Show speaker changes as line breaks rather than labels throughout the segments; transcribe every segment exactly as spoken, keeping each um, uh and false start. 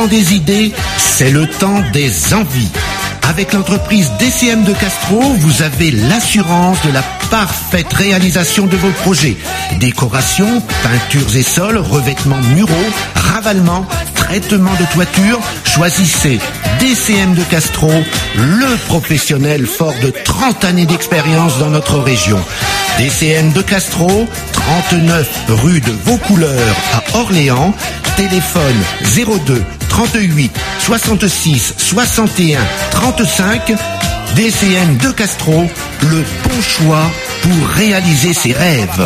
temps des idées, c'est le temps des envies. Avec l'entreprise D C M de Castro, vous avez l'assurance de la parfaite réalisation de vos projets. Décoration, peintures et sols, revêtements muraux, ravalement, traitement de toiture. Choisissez D C M de Castro, le professionnel fort de trente années d'expérience dans notre région. D C M de Castro, trente-neuf rue de Vaucouleurs à Orléans. Téléphone zéro deux trente-huit soixante-six soixante et un trente-cinq. D C M de Castro, le bon choix pour réaliser ses rêves.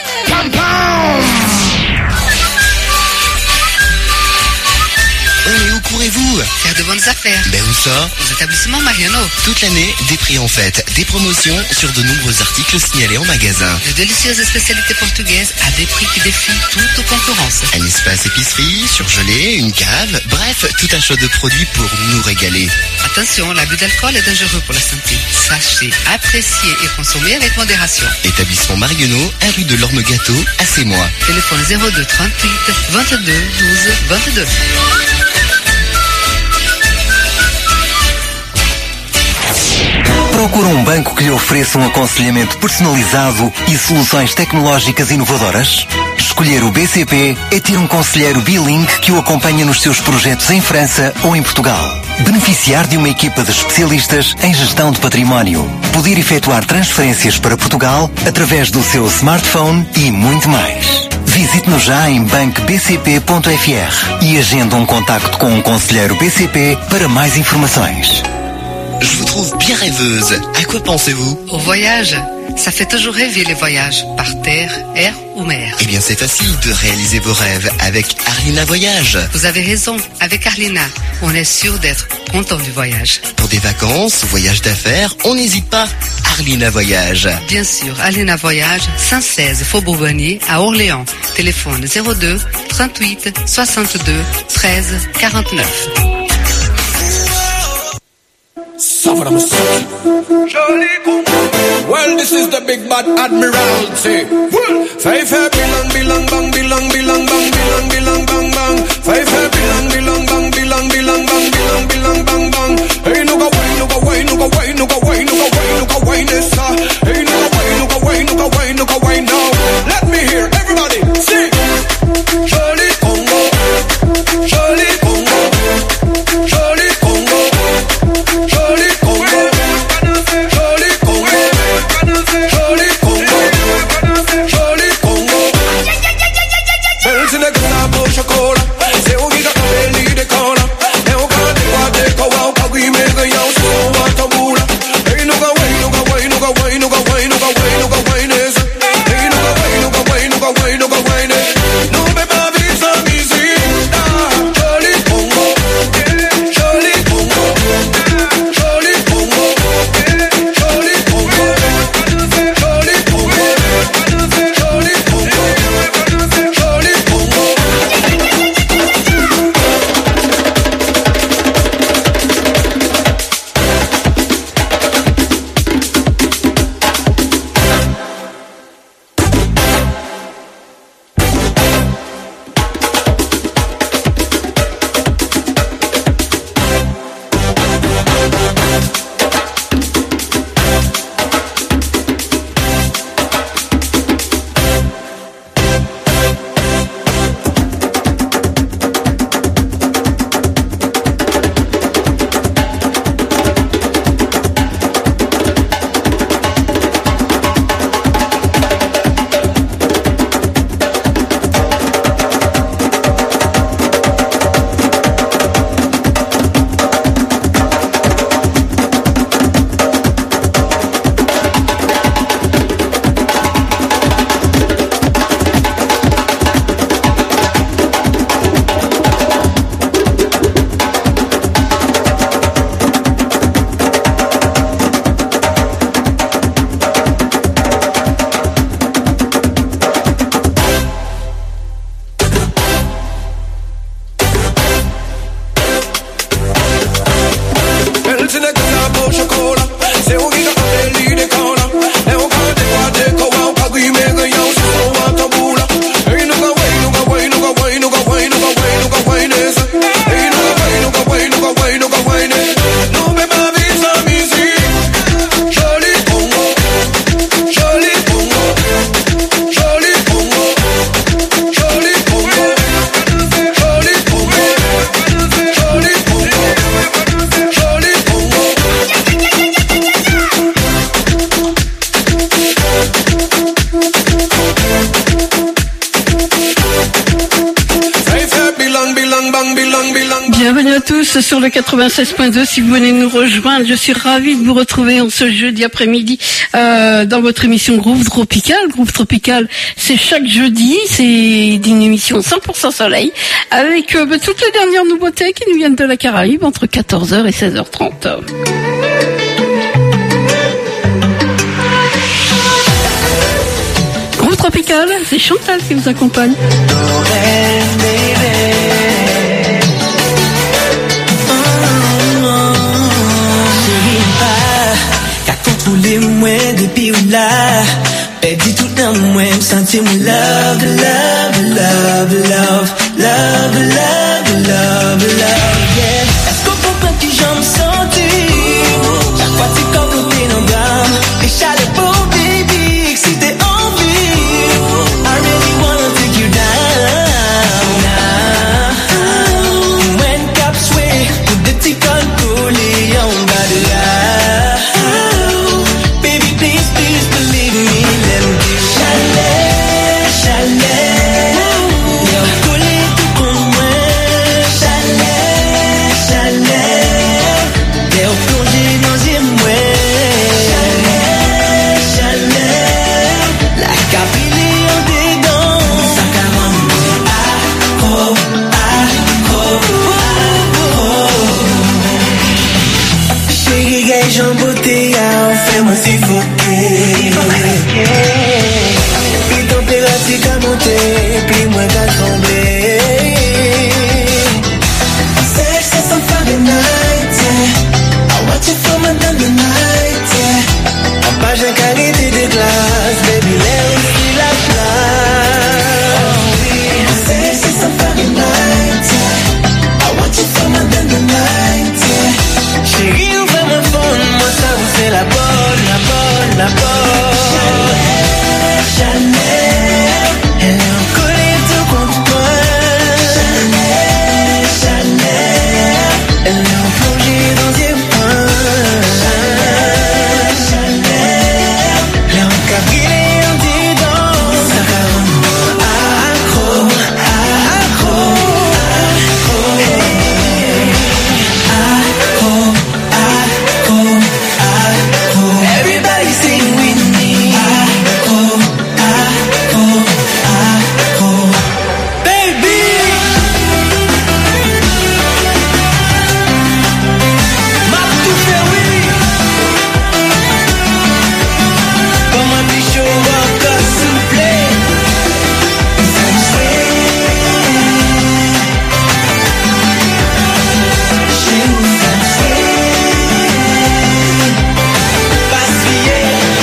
Et où courez-vous?
Faire de bonnes affaires.
Ben où ça?
Aux établissements Mariano.
Toute l'année, des prix en fête, des promotions sur de nombreux articles signalés en magasin.
De délicieuses spécialités portugaises à des prix qui défient toute concurrence.
Un espace épicerie, surgelé, une cave, bref, tout un choix de produits pour nous régaler.
Attention, l'abus d'alcool est dangereux pour la santé. Sachez, apprécier et consommer avec modération.
Établissement Marionneau, un rue de l'Orme Gâteau, à Sémois.
Téléphone zéro deux trente-huit vingt-deux douze vingt-deux.
Procura um banco que lhe ofereça um aconselhamento personalizado e soluções tecnológicas inovadoras? Escolher o B C P é ter um conselheiro bilingue que o acompanha nos seus projetos em França ou em Portugal. Beneficiar de uma equipa de especialistas em gestão de património. Poder efetuar transferências para Portugal através do seu smartphone e muito mais. Visite-nos já em banco b c p ponto f r e agenda um contacto com um conselheiro B C P para mais informações.
Je vous trouve bien rêveuse. À quoi pensez-vous?
Au voyage. Ça fait toujours rêver les voyages, par terre, air ou mer.
Eh bien, c'est facile de réaliser vos rêves avec Arlina Voyage.
Vous avez raison. Avec Arlina, on est sûr d'être content du voyage.
Pour des vacances ou voyages d'affaires, on n'hésite pas. Arlina Voyage.
Bien sûr, Arlina Voyage, cent seize Faubourg Bonnier à Orléans. Téléphone zéro deux trente-huit soixante-deux treize quarante-neuf.
Well, this is the big bad admiralty. Five hair bilang bilang bang bilang bilang bang bilang bilang bang bang. Five hair bilang bilang bang bilang bilang bang bilang bilang bang bang. Hey, look away, look away, look away, look away, look away, look away, Nessa. Hey, look away, look away, look away, look away now. Let me hear everybody sing. Jolly Congo, Jolly Congo, Jolly Congo, Jolly Congo, Jolly Congo, Jolly Congo, Jolly Congo. Bells in the club, Coca-Cola. Say we got belly the cola.
tous sur le quatre-vingt-seize point deux. Si vous venez nous rejoindre, je suis ravie de vous retrouver en ce jeudi après-midi euh, dans votre émission Groove Tropical. Groove Tropical, c'est chaque jeudi, c'est une émission cent pour cent soleil avec euh, bah, toutes les dernières nouveautés qui nous viennent de la Caraïbe entre quatorze heures et seize heures trente. Groove Tropical, c'est Chantal qui vous accompagne.
Koule mwen depi ou la Perdi tout nan mwen Senti mwen love, love, love, love Love, love, love, love, yeah Est-ce qu'on peut pas ki j'en senti Chaque fois t'es comploté nan blam Et chale pour baby Si t'es envie I really wanna take you down Now When cap sway Tout de ti kon koule Yon ba de la Fais-moi suffoquer Puis température qu'a monté Puis moi qu'a tremblé Sex is some Fahrenheit, yeah I watch it from under the night, yeah En page un qualité de glace Baby, let me see la place Sex is some Fahrenheit, yeah I watch it from under the night, yeah Chérie, ouvre-moi fond, moi ça vous c'est la bonne, la bonne, la bonne Chanel, Chanel Elle est en colère tout contre moi Chanel, Chanel Elle est en plongée dans des points Chanel Elle est en cabine et en dedans Ça va rendre accro, accro, accro Accro, accro Everybody sing with me. Accro, accro, accro. Baby. Ma tout fait oui. Comme un bichot encore soufflé. Ça me souhaite. Chez nous ça me souhaite. Passer.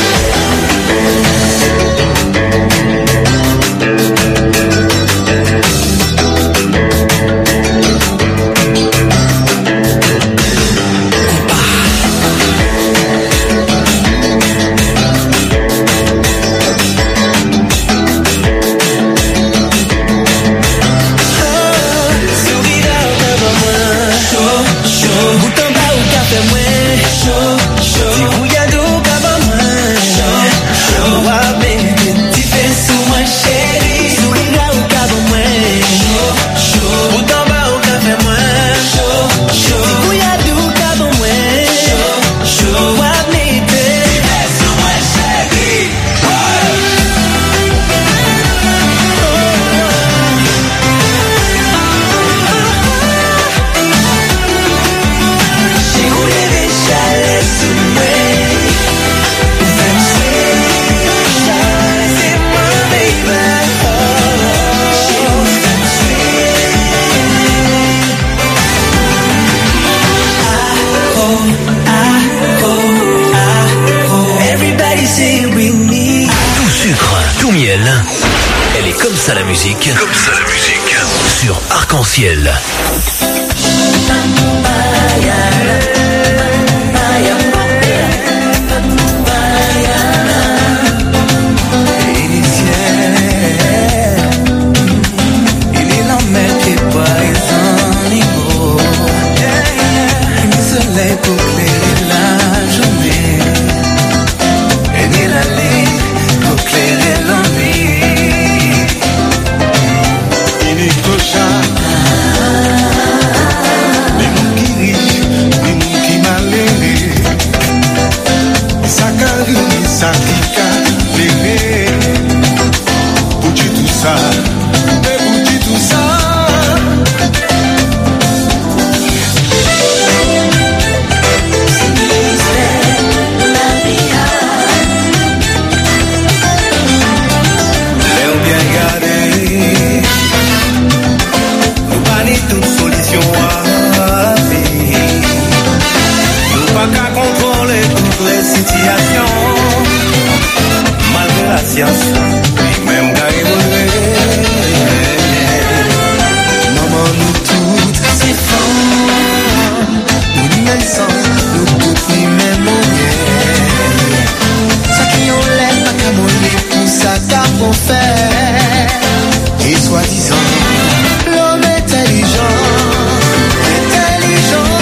Sourire devant moi, chaud, chaud. Bout en bas au café moi, chaud, chaud. Si vous y a d'eau devant moi, chaud, chaud. Ouais, baby, tu fais sous moi, chérie. Sourire au café moi, chaud, chaud. Bout en bas au café moi, chaud, chaud. Si vous y a d'eau devant moi, chaud, chaud. Ouais, baby, tu fais sous moi, chérie. J'ai roulé des chalets sous moi. Ça me suit, c'est moi, baby. Oh, ça me suit. Accro, accro, accro. Everybody say with me.
Tout sucre, tout miel. Elle est comme ça la musique. Comme ça la musique. Sur Arc-en-Ciel.
Il est la mer qui est pas en niveau. Le soleil pour éclairer la journée. Et ni la lune pour éclairer la nuit. Il est clochard. Mais
ça qui a plairé. Pour dire tout ça, mais pour dire tout ça.
Toute solution à vie. Nous pas qu'à contrôler toutes les situations. Malgré la science, même qu'à évoluer.
Maman, nous toutes, c'est femmes. Nous n'y même sans, nous toutes n'y même moyen. Ça qui on l'aime, pas qu'à moller pour ça qu'à qu'on fait. Et soi-disant, l'homme intelligent, intelligent.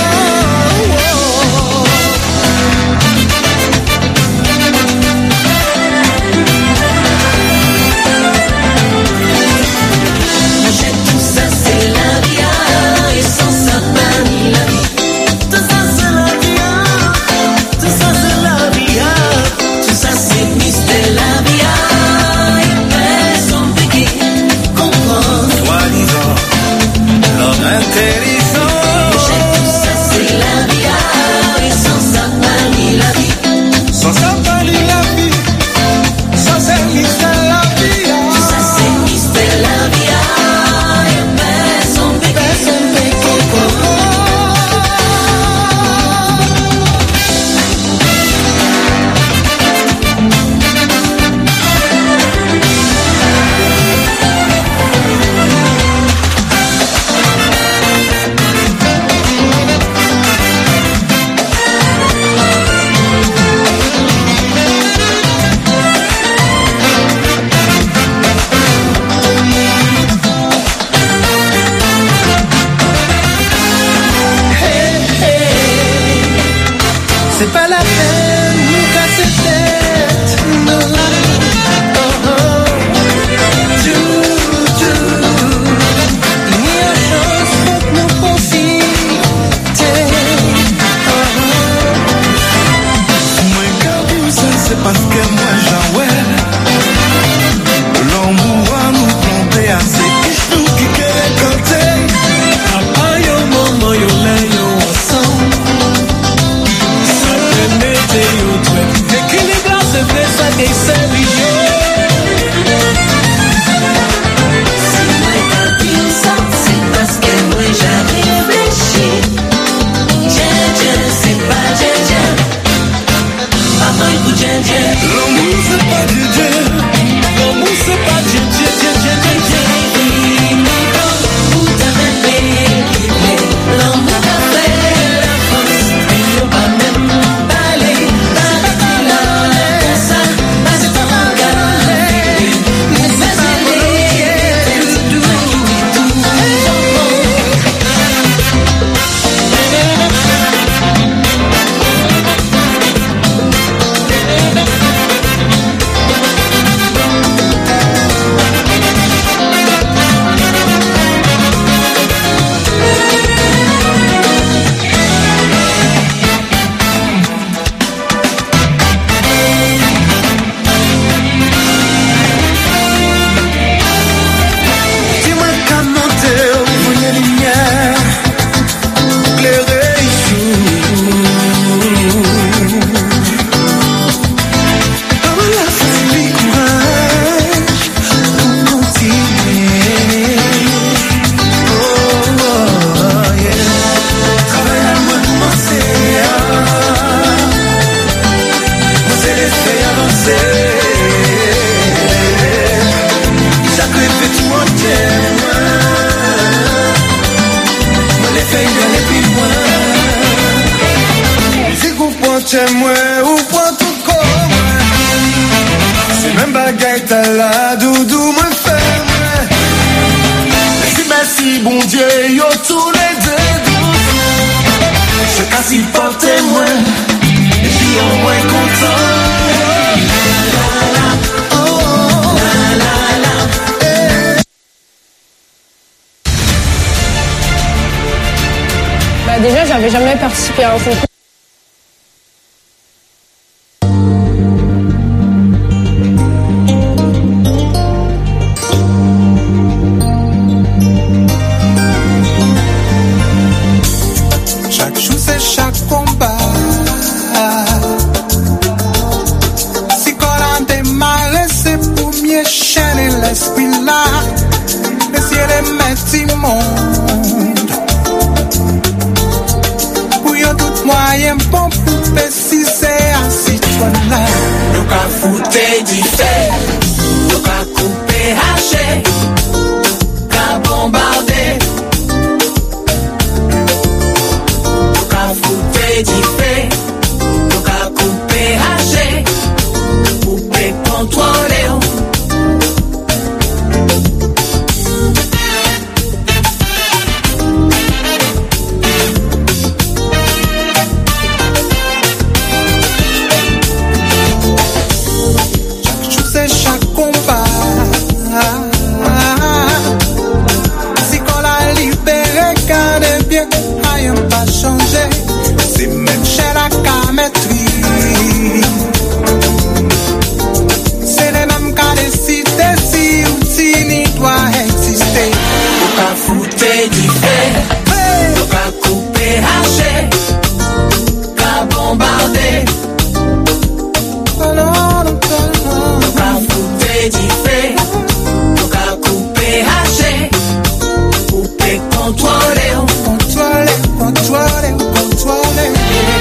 J'ai tout ça, c'est la vie, et sans ça, pas ni la vie. Tout ça, c'est la vie, tout ça, c'est la vie, tout ça, c'est mystère, la vie, et personne peut qui comprendre.
Soi-disant, l'homme intelligent.
J'ai tout ça, c'est la vie, et sans ça, pas ni la vie.
Sans ça, pas ni la vie. Ça, c'est mystère, la vie.
Tout ça, c'est mystère, la vie, et personne peut qui comprendre.
C'est pas la peine de nous casser tête, non. Oh, oh. Tout, tout. Il y a chance pour que nous profiter. Oh, oh. Moi, quand vous ça, c'est parce que moi, j'en ouais. L'amour va nous planter assez. Nous qui querons canter. Papa, yo, maman, yo, là, yo, ensemble. Équilibre, c'est vrai, ça qui c'est lié.
Si moi t'as dit ça, c'est parce que moi j'avais réfléchi. Djen, djen, c'est pas djen, djen. Maman, écoute djen, djen.
L'amour, c'est pas djen, djen. L'amour, c'est pas djen, djen, djen, djen, djen, djen.
Où t'avais payé, l'amour t'a fait la force. Et faut pas même parler.
Dis-moi comment t'es, où les lumières éclairées jour. Dans la folie, courage pour continuer. Oh, oh, yeah. Travaille à moi commencer. Moi, c'est l'effet avancé. Chaque fait tout en témoin. Moi les faits d'aller plus loin. Si vous prenez témoin ou prenez tout comme c'est même bagaille t'as la doudou me fait. Merci merci bon Dieu yo tous les deux. Je casse pas témoin. Et puis au moins content.
Bah déjà, j'avais jamais participé à un concours.
bon poupée si c'est un citron là.
Nous qu'a fouté du fait, nous qu'a coupé haché, qu'a bombardé. Nous qu'a fouté du fait, nous qu'a coupé haché, poupée contrôlée.
C'est même chez la camétrie. C'est les mêmes qu'à décider si Outini doit exister.
Nous qu'a fouté du fait, nous qu'a coupé haché, qu'a bombardé. Nous qu'a fouté du fait, nous qu'a coupé haché, coupé contrôlé.
Contrôlé, contrôlé, contrôlé.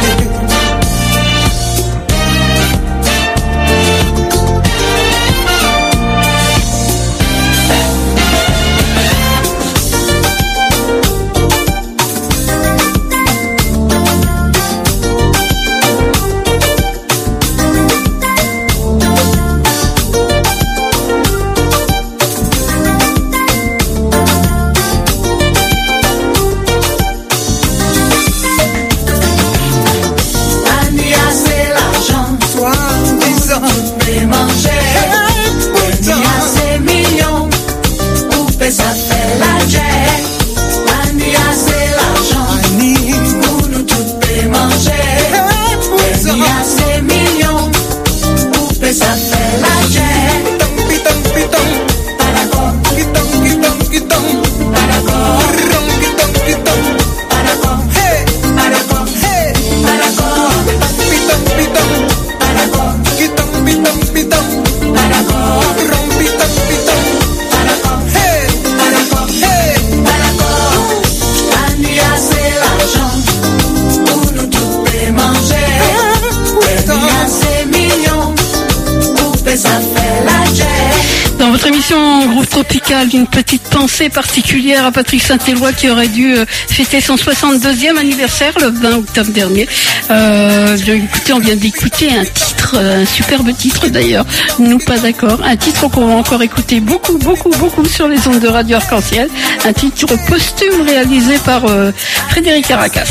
Une petite pensée particulière à Patrick Saint-Éloi qui aurait dû euh, fêter son soixante-deuxième anniversaire le vingt octobre dernier. Euh, écoutez, on vient d'écouter un titre, un superbe titre d'ailleurs, nous pas d'accord, un titre qu'on va encore écouter beaucoup, beaucoup, beaucoup sur les ondes de Radio Arc-en-Ciel, un titre posthume réalisé par euh, Frédéric Aracas.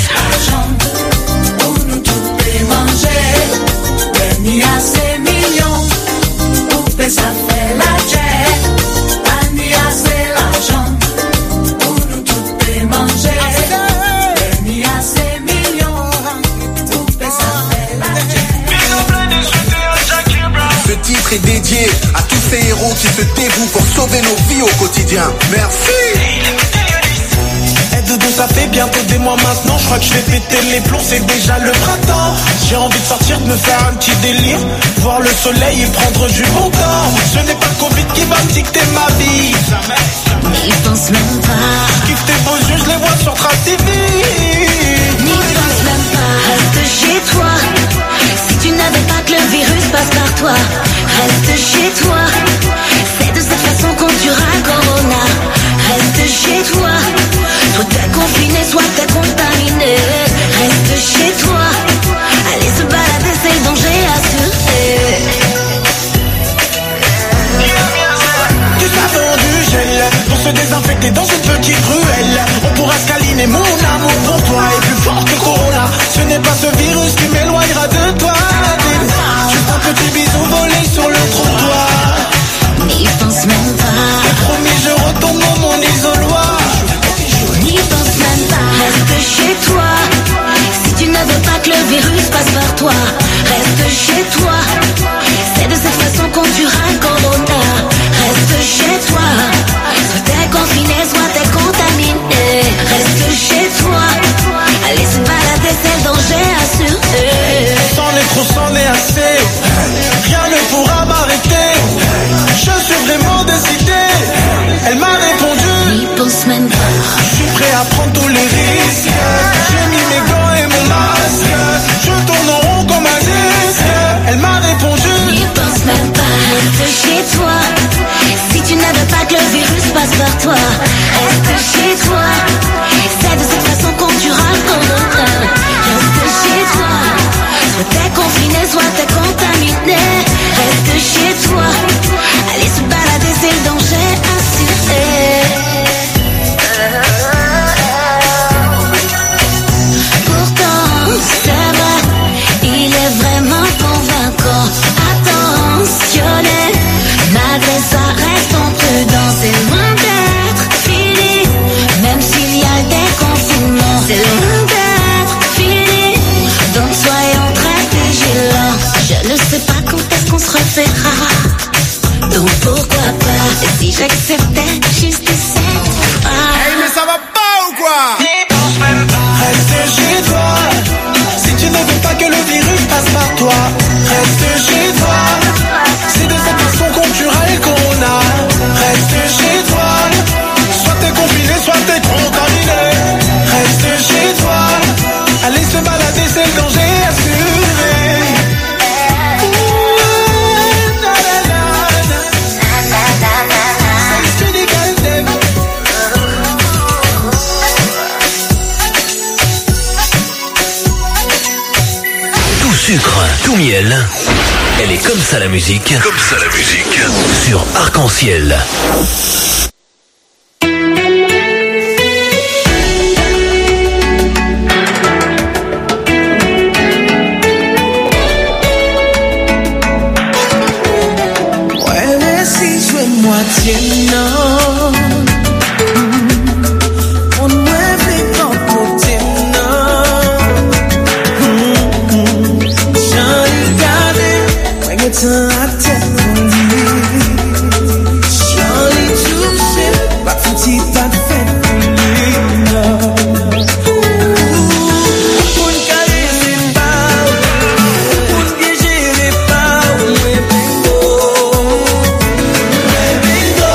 Ce titre est dédié à tous ces héros qui se dévouent pour sauver nos vies au quotidien. Merci.
Doudou, ça fait bientôt des mois maintenant, je crois que je vais péter les plombs, c'est déjà le printemps. J'ai envie de sortir, de me faire un petit délire, voir le soleil et prendre du bon temps. Ce n'est pas le Covid qui va me dicter ma vie,
n'y pense même pas.
Je kiffe tes beaux yeux, je les vois sur Trace T V.
N'y pense même pas, reste chez toi. Si tu n'avais pas que le virus passe par toi, reste chez toi. C'est de cette façon qu'on tuera le corona. Reste chez toi. Soit t'es confiné, soit t'es contaminé. Reste chez toi. Allez se balader, c'est le danger assuré.
Du savon, du gel, pour se désinfecter dans une petite ruelle. On pourra se câliner, mon amour pour toi est plus fort que Corona. Ce n'est pas ce virus qui m'éloignera de toi. Juste un petit bisou volé sur le trottoir.
N'y pense même pas.
Et promis, je retourne dans mon isoloir.
N'y pense même pas. Reste chez toi. Si tu ne veux pas que le virus passe par toi, reste chez toi. C'est de cette façon qu'on tuera le corona. Reste chez toi. Soit t'es confiné, soit t'es contaminé. Reste chez toi. Allez se balader, c'est le danger assuré.
C'en est trop, c'en est assez. Rien ne pourra m'arrêter. Je suis vraiment décidé. Elle m'a répondu.
N'y pense même pas.
Je suis prêt à prendre tous les risques. J'ai mis mes gants et mon masque. Je
soit t'es contaminé. Reste chez toi, aller se balader c'est le danger assuré. Pourtant, c'est vrai, il est vraiment convaincant. Attentionné, malgré ça restons prudents. C'est loin d'être fini, même s'il y a des confinements. C'est loin d'être fini, donc soyons très vigilants. Je ne sais pas quand est-ce qu'on se reverra, donc pourquoi pas si j'acceptais juste cette fois.
Hey, mais ça va pas ou quoi?
Reste chez toi, si tu ne veux pas que le virus passe par toi. Reste chez toi, c'est de cette façon qu'on tuera et qu'on a. Reste chez toi, soit t'es confiné, soit t'es contaminé. Reste chez toi, aller se balader c'est le danger assuré.
Tout sucre, tout miel. Elle est comme ça la musique. Comme ça la musique. Sur Arc-en-Ciel.
Ouais, mais si je veux moitié non. On ne fait pas pour dire non. J'en ai gardé, ouais, mais t'en as tête pour lui. J'en ai touché, pas de petit pas de fête pour lui, non. Pour ne caresser pas, pour ne piéger les pas, ouais, bingo. Ouais, bingo.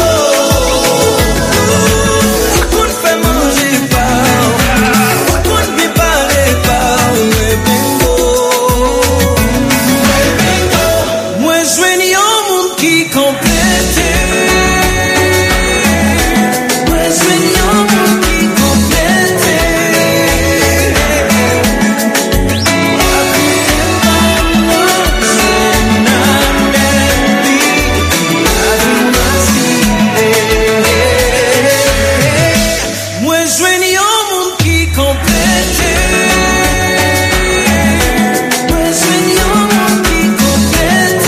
Pour ne faire manger pas, pour ne préparer pas, ouais, bingo. Ouais, bingo. Moi, je veux ni un monde qui complète. Moi, je veux ni un monde qui complète. Moi, je veux ni un monde qui complète. Moi, je veux ni un monde qui complète.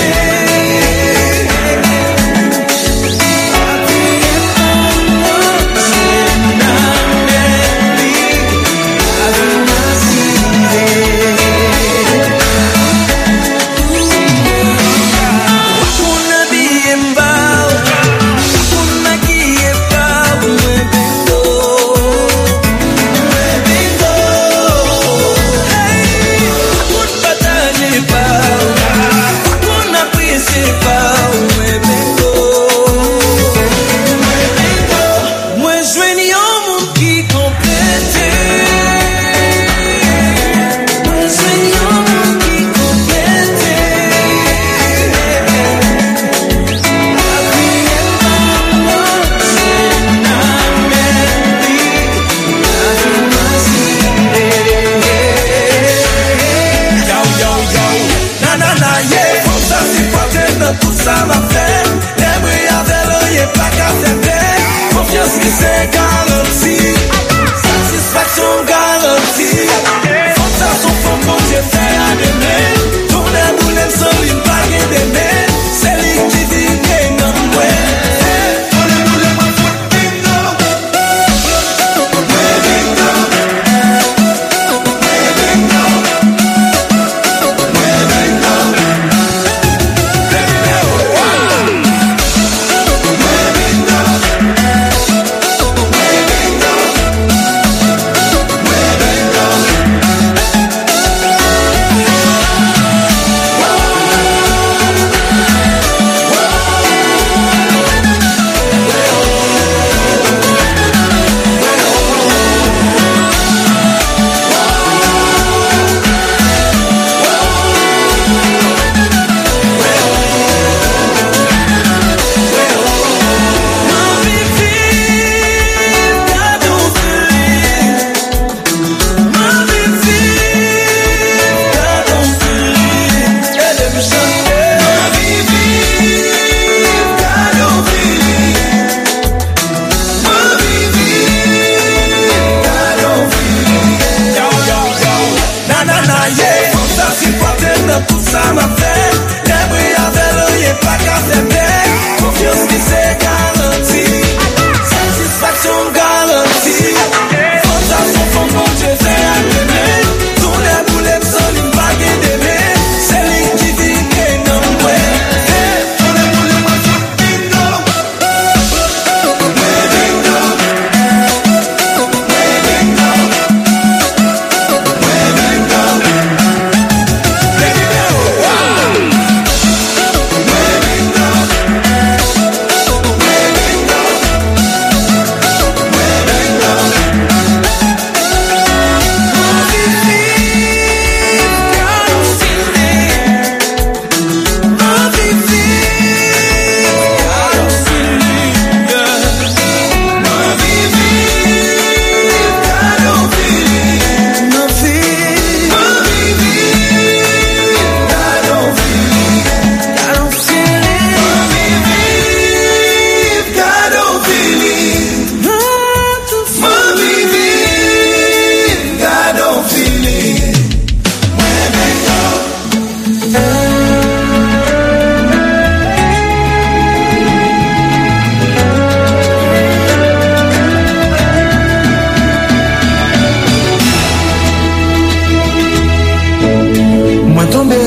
Moi, je veux ni un monde qui complète. Moi, je veux ni un monde qui complète.
Yo, yo, yo, na na na, yeah. Faut ça si faut dans tout ça va faire. Les briades, y'a pas qu'à faire. Confiance qui c'est garanti. Satisfaction garantie. Faut ça son fond pour Dieu fait à demain. Tourner boulet sans une bague d'aimer. C'est lui qui dit bien non, ouais. Tourner boulet, moi, faut bingo. Ouais, bingo. Ouais, bingo. Ouais, bingo. Ouais, bingo.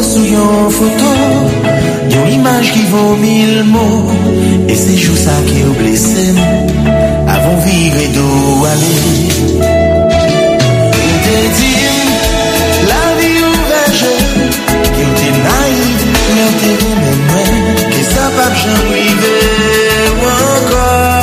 sous yon photo, yon image qui vaut mille mots. Et c'est juste ça qui est blessé, avant vivre d'eau aller. On te dit, la vie ouverte, qui était naïve, mais t'es même que ça va jamais arriver encore.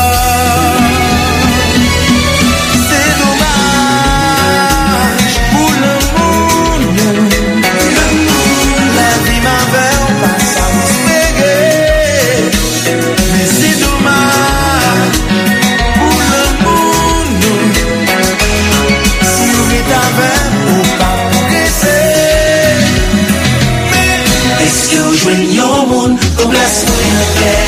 C'est dommage pour le monde, le monde, la vie m'avait pas satisfait. Mais c'est dommage pour le monde, si vous êtes avec ou pas progresser. Mais est-ce que vous jouez au monde comme la soirée?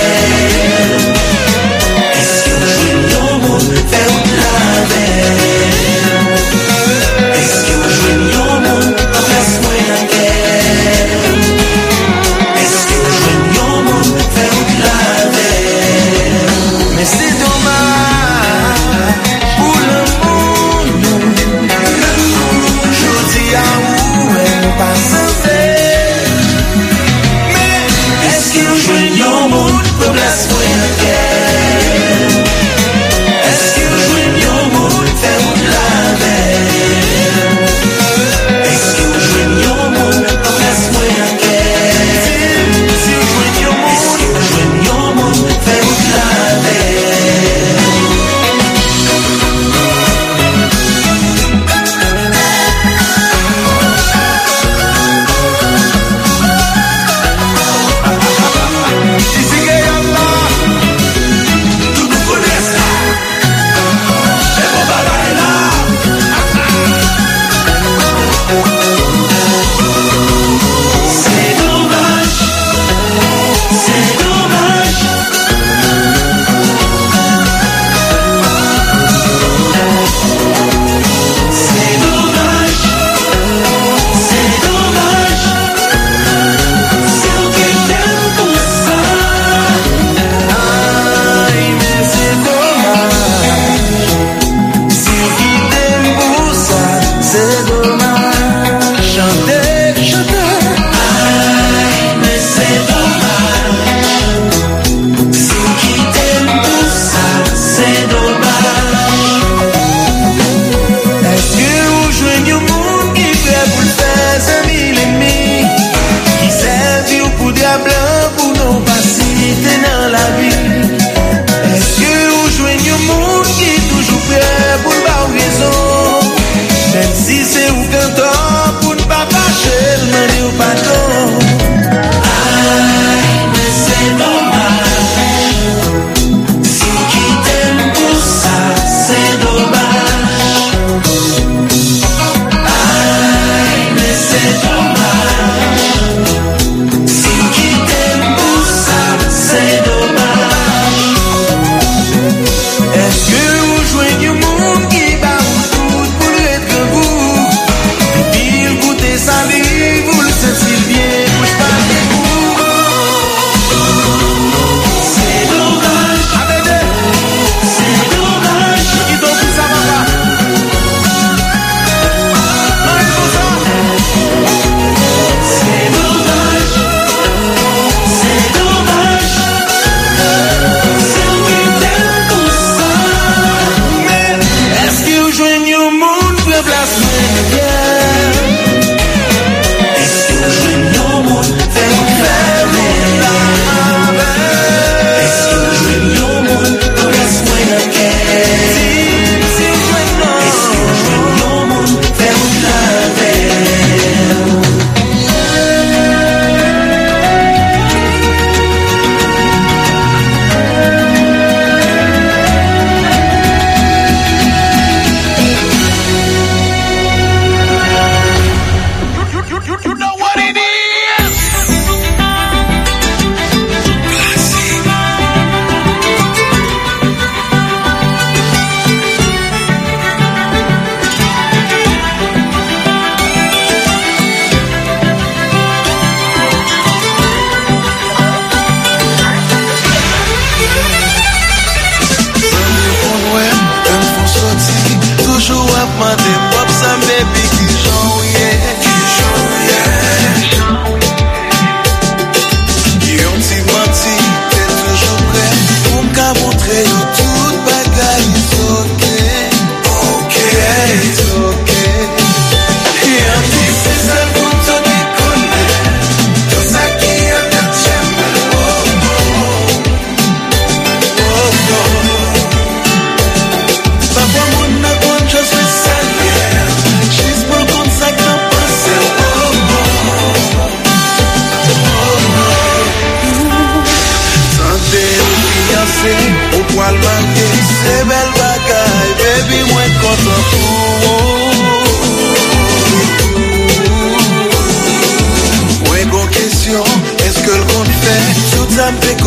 Est-ce que vous jouez au monde faire la veille? Est-ce que vous jouez au monde comme la soirée? Est-ce que vous jouez au monde faire la veille? Mais c'est dommage pour le monde, le monde, je dis à où elle passe un fait. Mais est-ce que vous jouez au monde comme la soirée?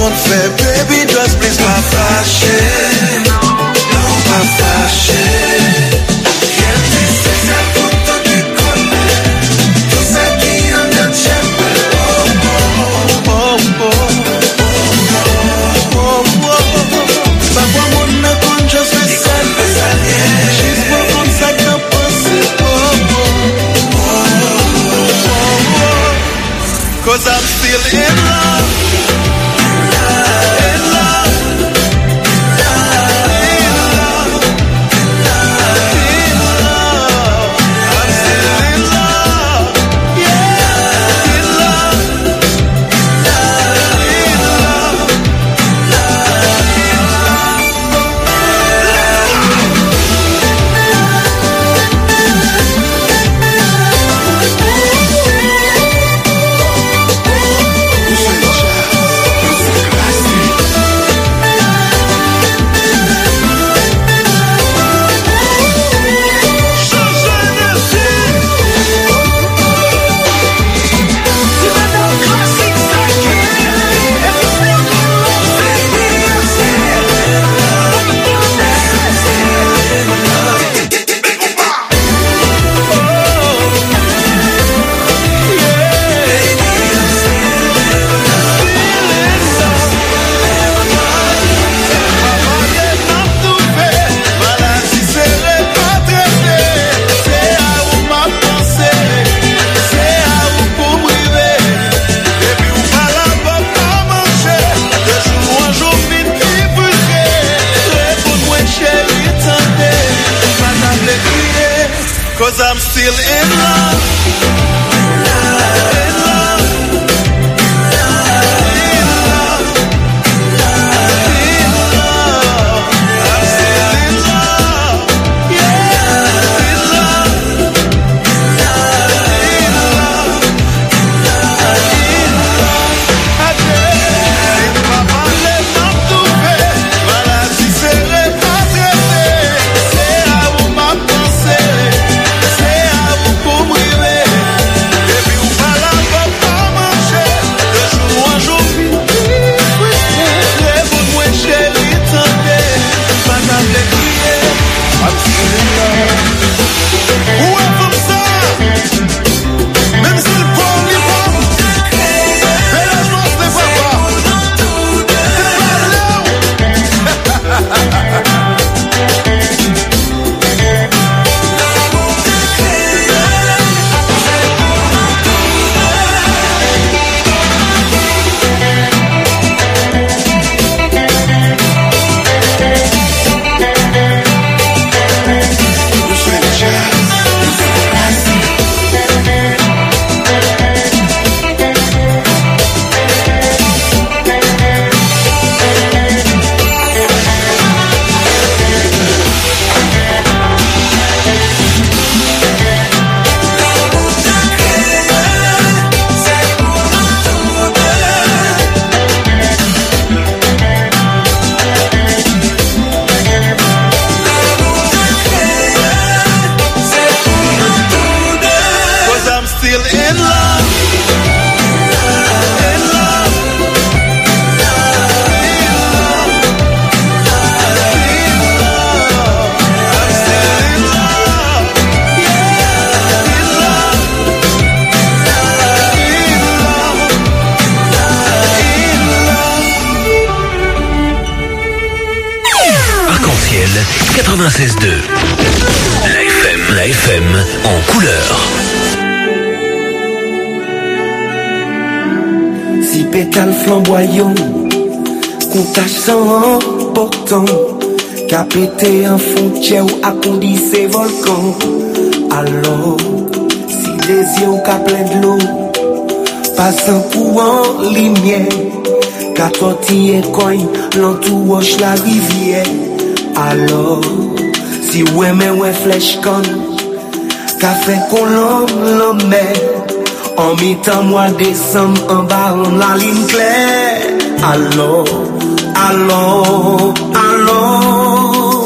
compte faire, baby, just please pas fâcher. Non, pas fâcher. Quel tu sais ça pour toi tu connais. Tout ça qui en a jamais. Oh, oh, oh, oh, oh, oh. Pas moi mon account, je fais ça. She's pas comme ça que t'as pensé. Oh, oh, oh, oh. Cause I'm still in love. Cause I'm still in love.
quatre-vingt-seize deux. La F M, la F M en couleur.
Si pétale flamboyant, comptage sans important, qu'a pété un frontière ou a condi ses volcans. Alors, si des yeux qu'a plein de l'eau, passe un courant lumière, qu'a tortillé coin, l'entourage la rivière. Alors, si ouais mais ouais flèche con, qu'a fait qu'on l'homme mer, en mi-temps mois décembre en bas on la ligne claire. Alors, alors, alors.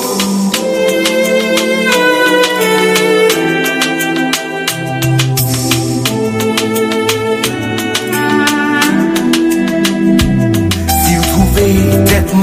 Si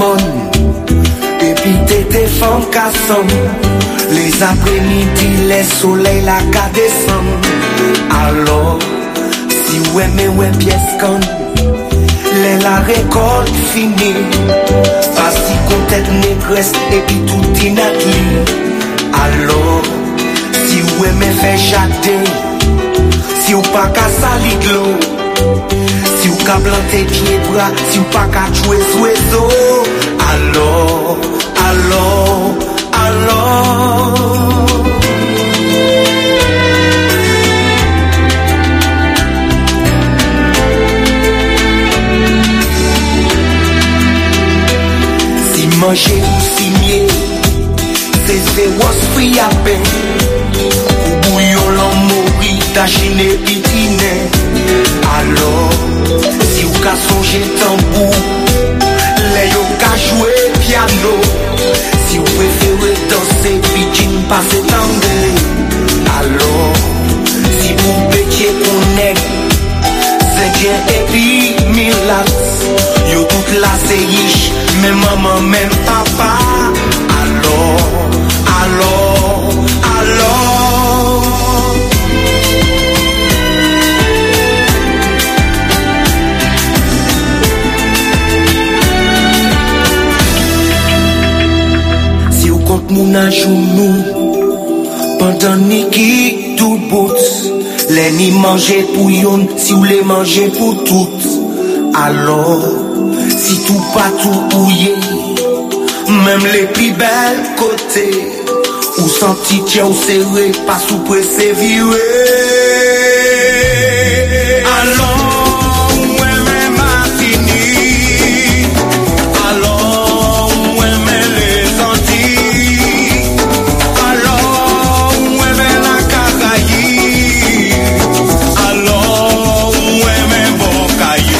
bonne. Et puis t'étais femme casson. Les après-midi, les soleils la ca descend. Alors, si ou aimez ou pièce con, les la récolte finie. Parce qu'on tête négresse et puis tout inatli. Alors, si ou aimez faire jader, si ou pas qu'à salir de l'eau, si ou qu'à planter pieds bras, si ou pas qu'à jouer oiseau, alors, alors, alors. Si manger ou signer, c'est c'est was free à peine. Ou bouillon l'en mourir, tachiner pitiner. Alors, si ou ka songer tambour, les yo ka jouer piano. Si ou préférez danser, pitching passer tambour. Alors, si vous pétiez pour nèg, c'est bien et puis milas. Yo toute la c'est riche, même maman, même papa. Alors, alors, alors. Si vous compte mon ajout pendant Niki tout bout, les ni manger pour yon, si vous les mangez pour toutes. Alors, si tout pas tout ouillé, même les plus belles côtés, ou senti tien ou serré, pas sous pressé viré. Alors, ouais, mais Martini, alors, ouais, mais les Antilles, alors, ouais, mais la Caraïbe, alors, ouais, mais bon caillou.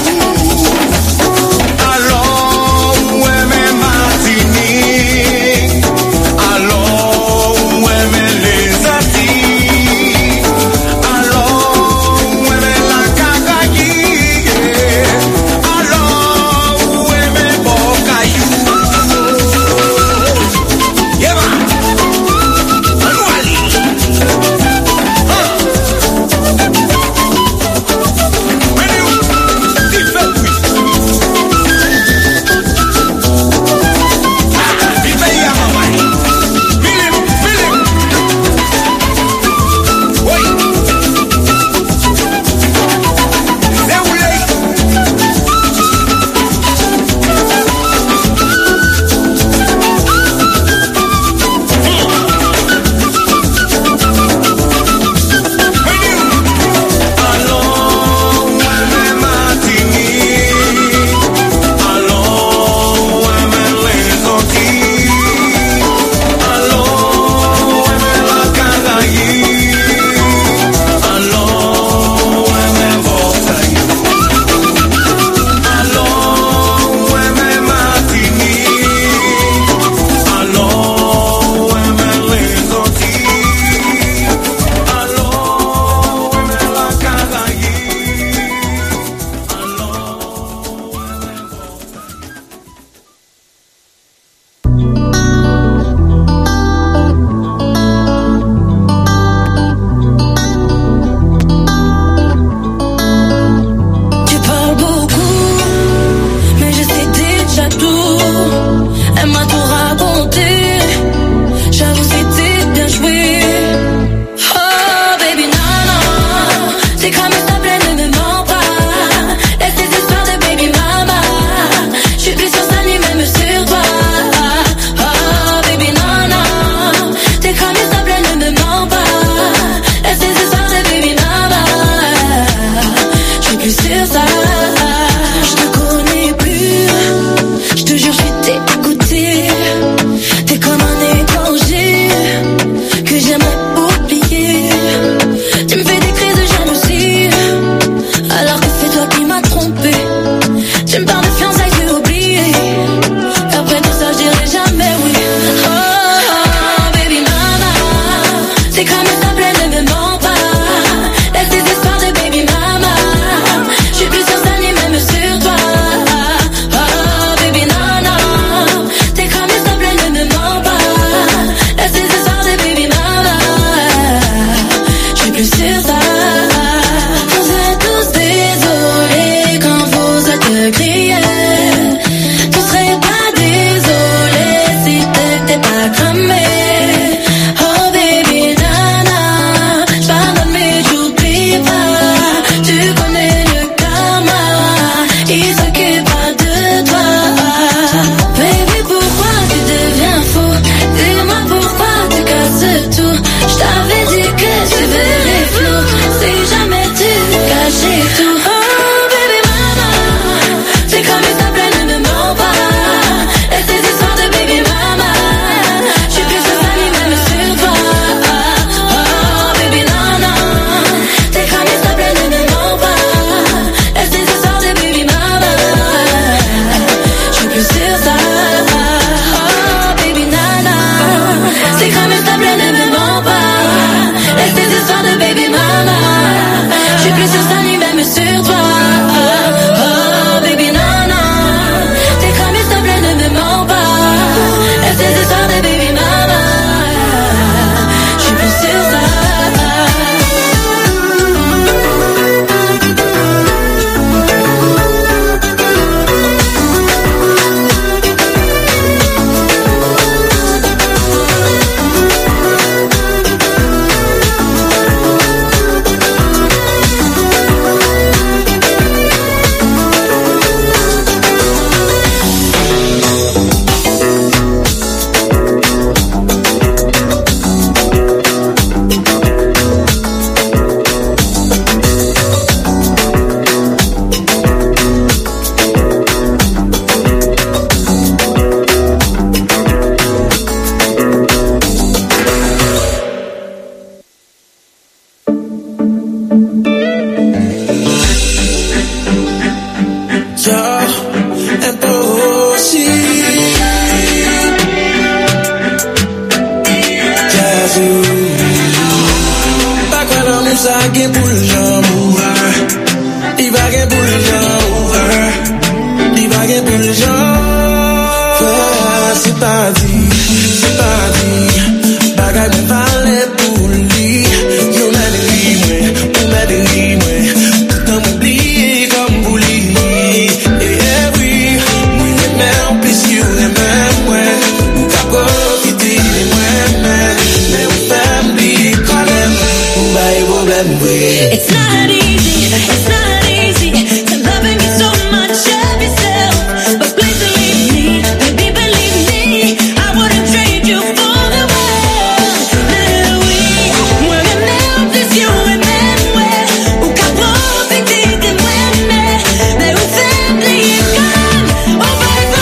Je suis plus sur ça ni même sur toi. Oh baby nana,
ta di, se ta di, bagay me vale pou li. Yo mè de li mwen, ou mè de li mwen, tout an m'oublie kom pou li. Et eh oui, mwen remè en plis yo remè mwen, ou ka profite de mwen men, mais ou fèm li kalem, ou bay problem we.
It's not easy, it's not easy to loving you so much of yourself, but please believe me, baby, believe me, I wouldn't trade you for the world. Mais oui, moi même plus you remember, ou qu'a profité de moi, mais ou family come, on va y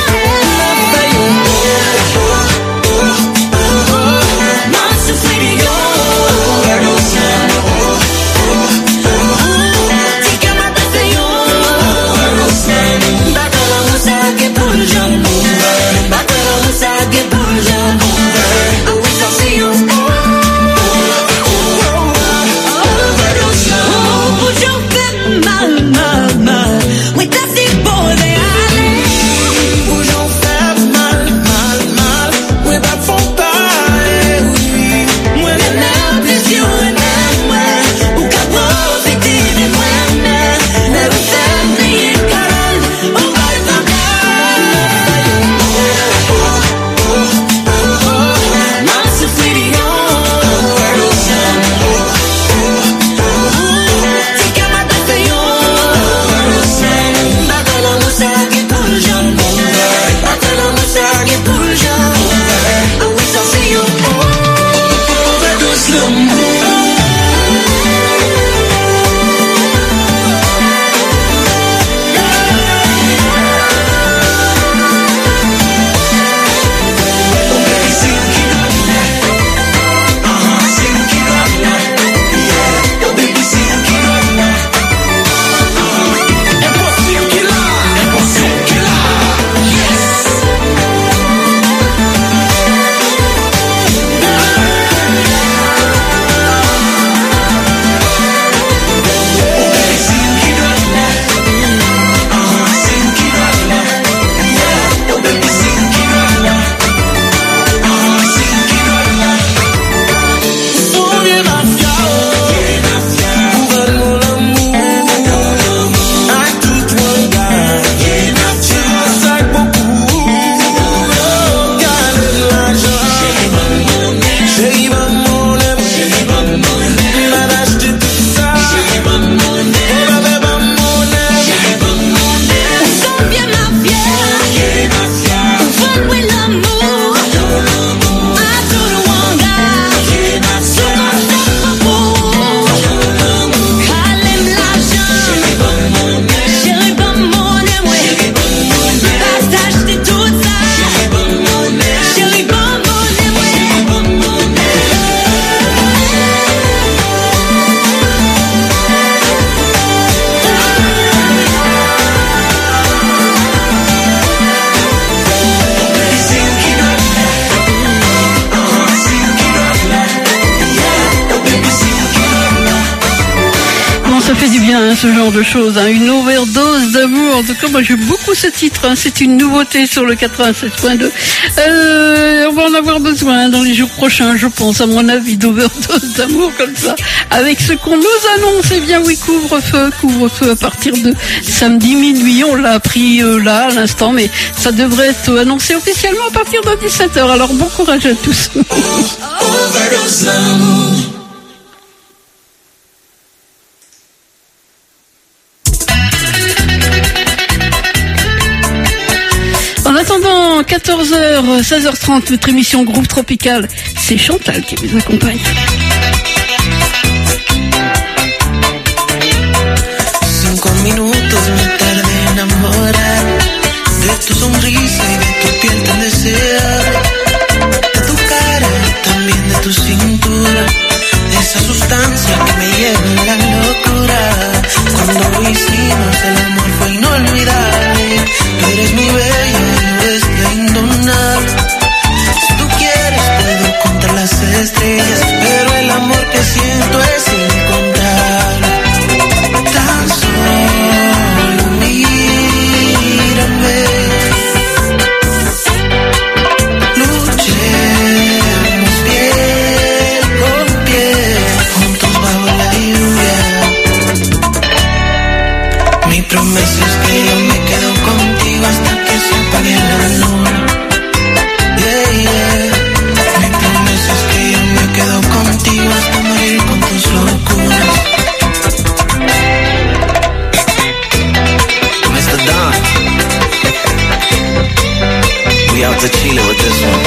Ce genre de choses, hein, une overdose d'amour. En tout cas, moi j'aime beaucoup ce titre, hein, c'est une nouveauté sur le quatre-vingt-sept point deux. Euh, on va en avoir besoin dans les jours prochains, je pense, à mon avis, d'overdose d'amour comme ça. Avec ce qu'on nous annonce, eh bien oui, couvre-feu, couvre-feu à partir de samedi minuit. On l'a appris euh, là à l'instant, mais ça devrait être annoncé officiellement à partir de dix-sept heures. Alors bon courage à tous.
Overdose d'amour.
En attendant, quatorze heures, seize heures trente, notre émission Groupe Tropical, c'est Chantal qui vous accompagne.
Cinco minutos me tardé en enamorar de tu sonrisa y de tu piel tan deseada, de tu cara y también de tu cintura, esa sustancia que me lleva en la locura. Cuando lo hicimos el amor fue inolvidable. Tú eres mi bella y bestia indonable. Si tú quieres puedo contar las estrellas, pero el promeses que yo me quedo contigo hasta que se apague la luna. Yeah, yeah. Mi promesa es que yo me quedo contigo hasta morir con tus locuras.
mister Don, we out to Chile with this one.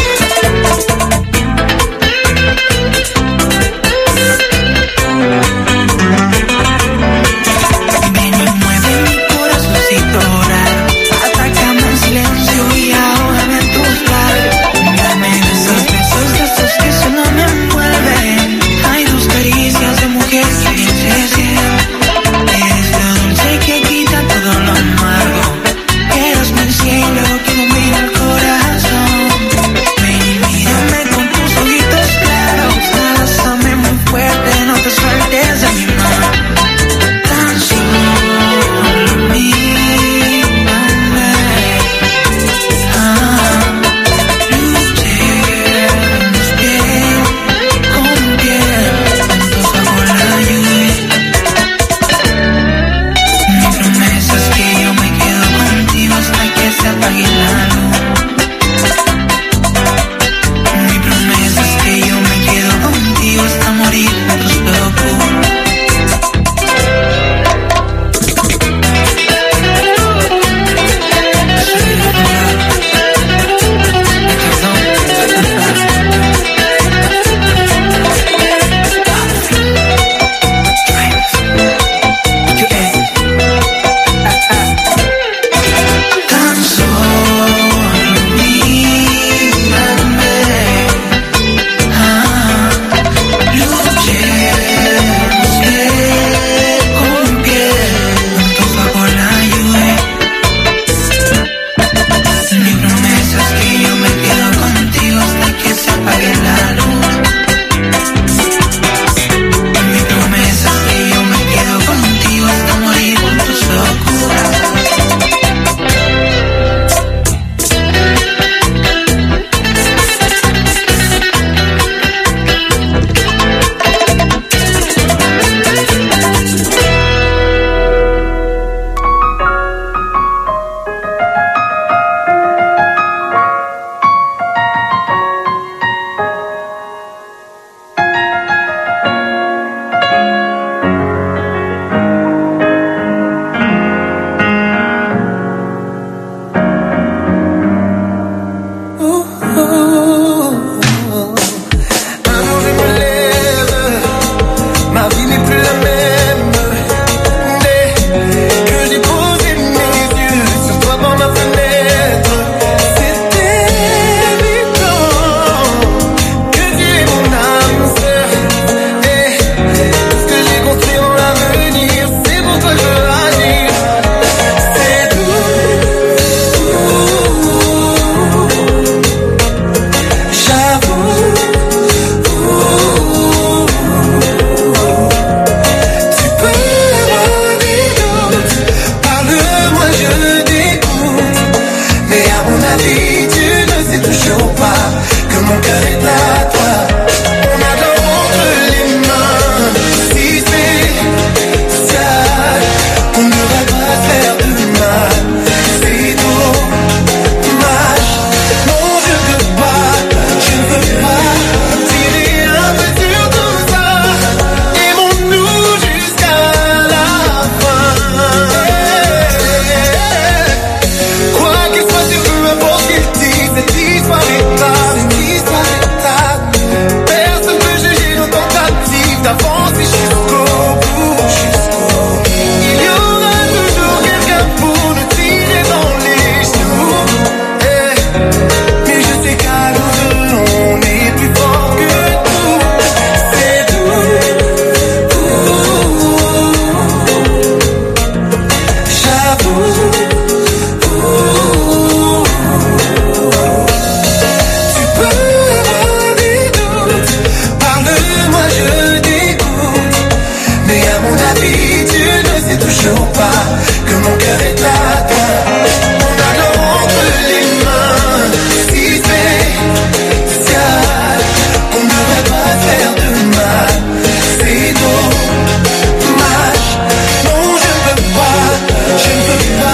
Je ne peux pas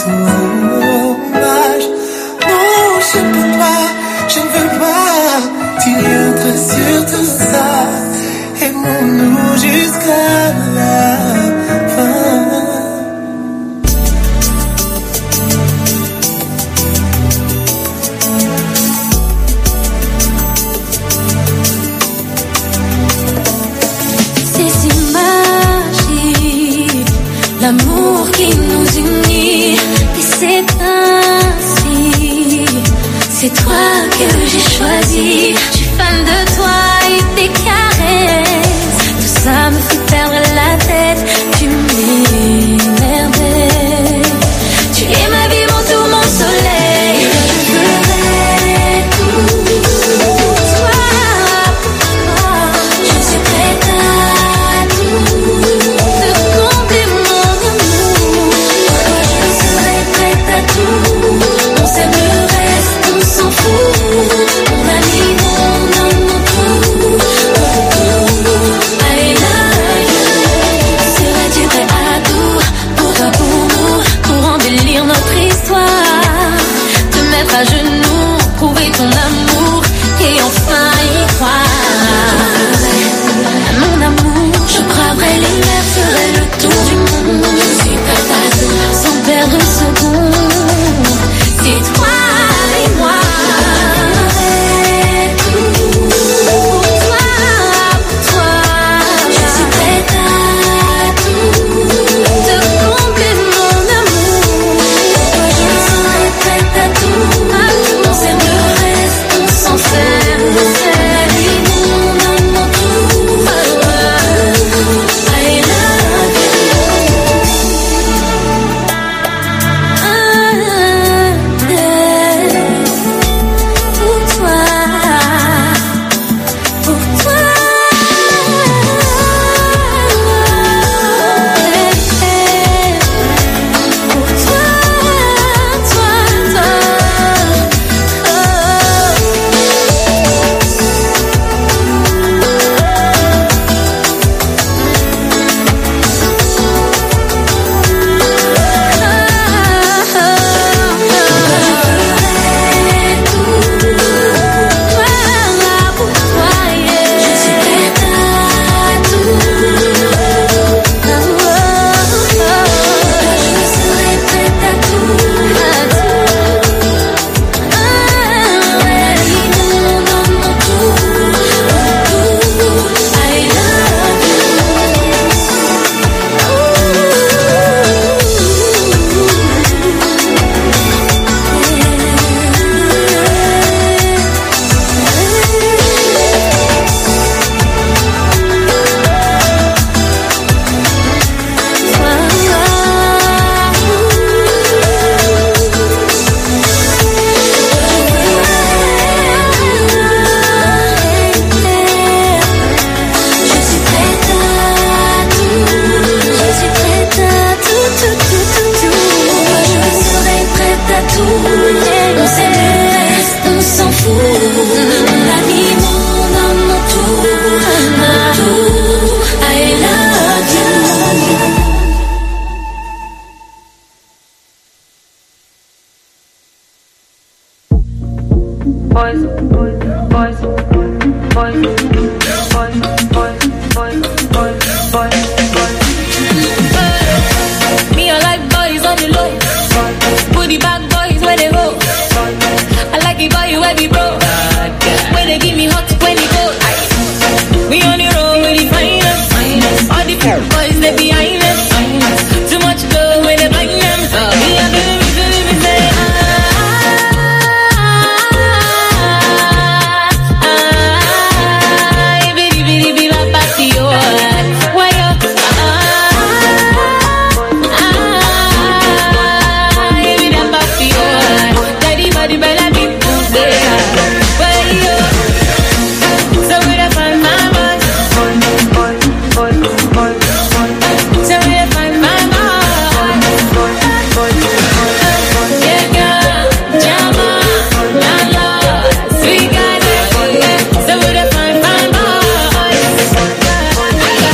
dommage. Non, je ne peux pas, je ne veux pas. Tu entres sur tout ça. Aimons-nous jusqu'à la fin.
L'amour qui nous unit, et c'est ainsi. C'est toi que j'ai choisi. Je suis fan de toi et tes caresses. Tout ça me fait perdre la tête. Tu m'émerveilles. Tu es ma vie, mon tout, mon soleil. Je ferai tout pour toi. Je suis prête à tout. On sait le reste, on s'en fout. On a mis mon amour tout, allez là, serais-tu prêt à tout, pour toi, pour nous, pour embellir notre histoire, te mettre à genoux, prouver ton amour et enfin y croire. Mon amour, je braverai les mers, ferai le tour du monde. Je suis prête à tout, sans perdre une seconde. C'est toi et moi. Tout pour toi, pour toi. Je suis prête à tout, te combler mon amour. Je serai prête à tout, on sait le reste, on s'en fait. La vie, mon amour, tout. Allez là.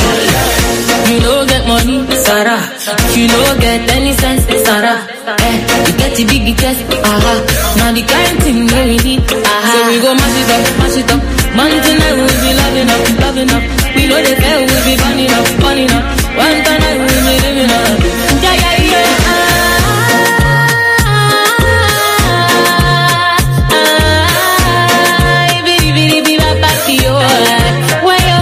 If you no get any sense, it's not a, eh. get the big chest, aha. Now the kind thing that we need, aha. So we go mash it up, mash it up. Man tonight we'll be loving up, loving up. We know the fair we'll be burning up, burning up. One tonight we'll be living up. Yeah, yeah, yeah. Ah, ah, baby, baby, baby, back to you. Where you?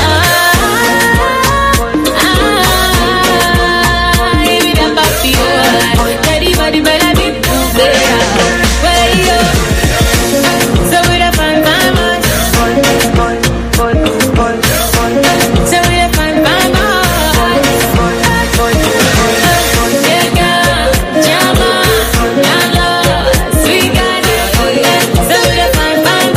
Body better be better. Where you? So we da fine, fine, boy. Boy, boy, boy, boy. So we da fine, fine, boy. Boy, boy, boy. Yeah, girl, Jama, Jama, sweet guy. So we da fine, fine,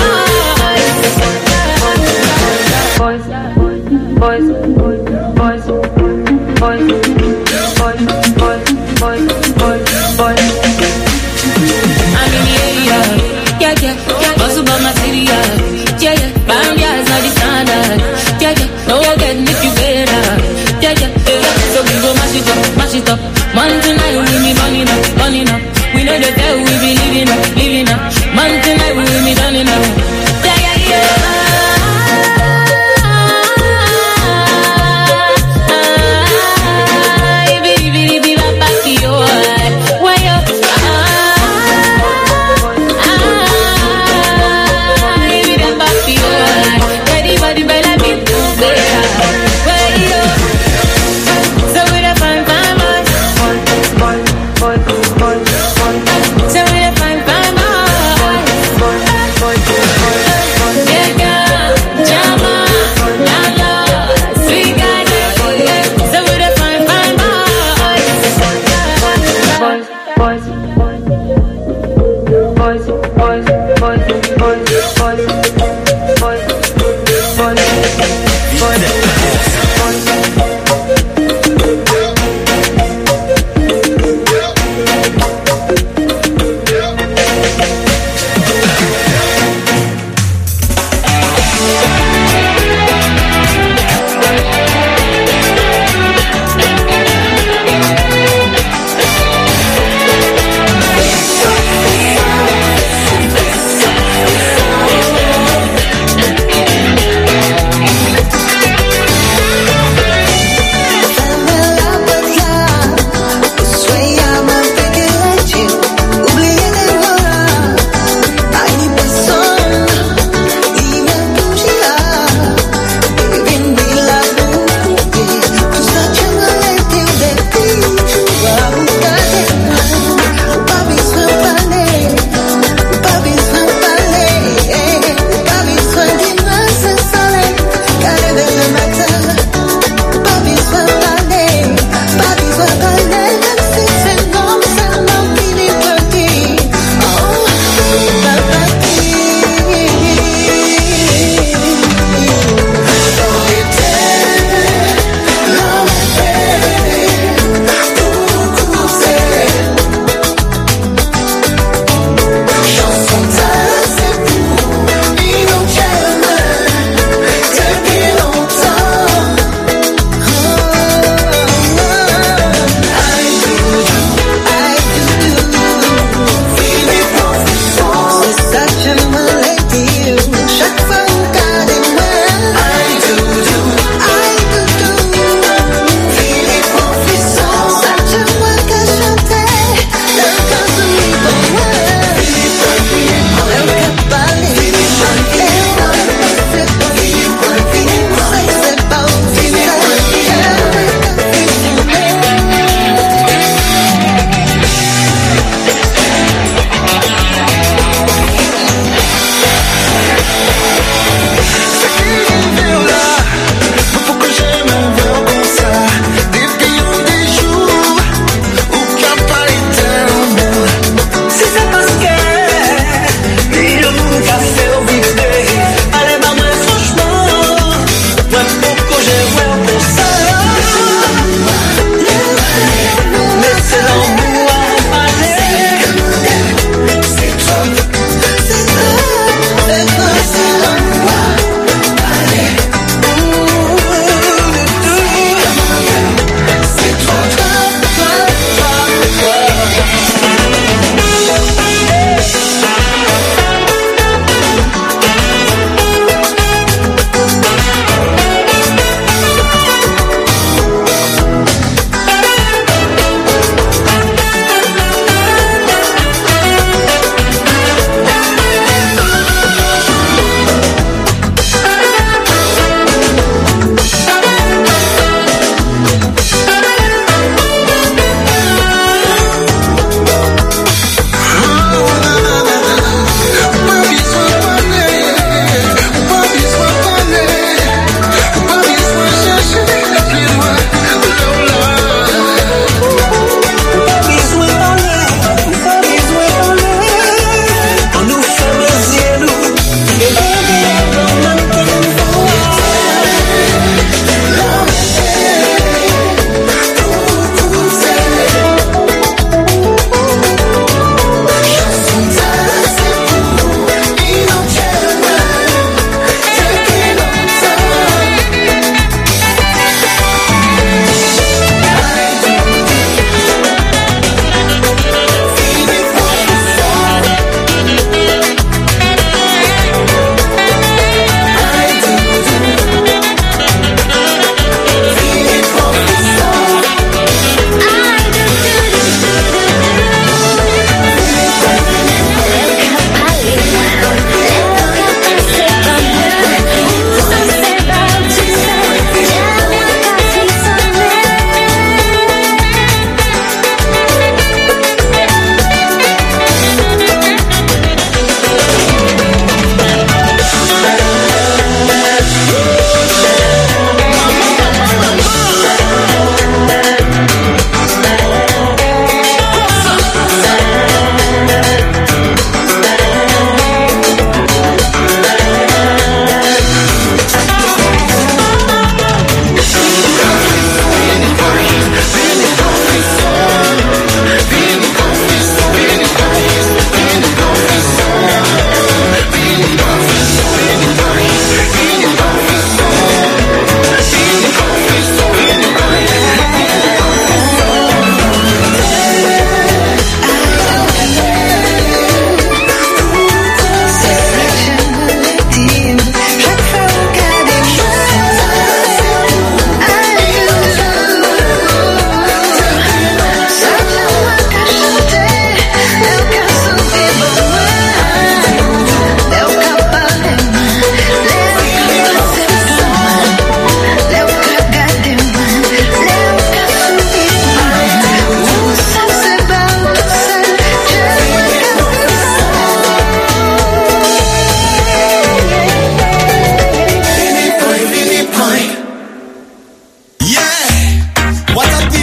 boys. Boys, boys, boys, boys, boys, boys, boys, boys. Boy. I'm in the area, yeah, yeah, yeah. Boss about my city, yeah, yeah, yeah. Bam, yeah, it's not the standard, yeah, yeah. No, I get make you better, yeah, yeah, yeah. So we go mash it up, mash it up. Man tonight we be burning up, burning up. We know the day we be living up, living up. Man tonight we be burning up, yeah, yeah, yeah. Boy, boy, boy, boy.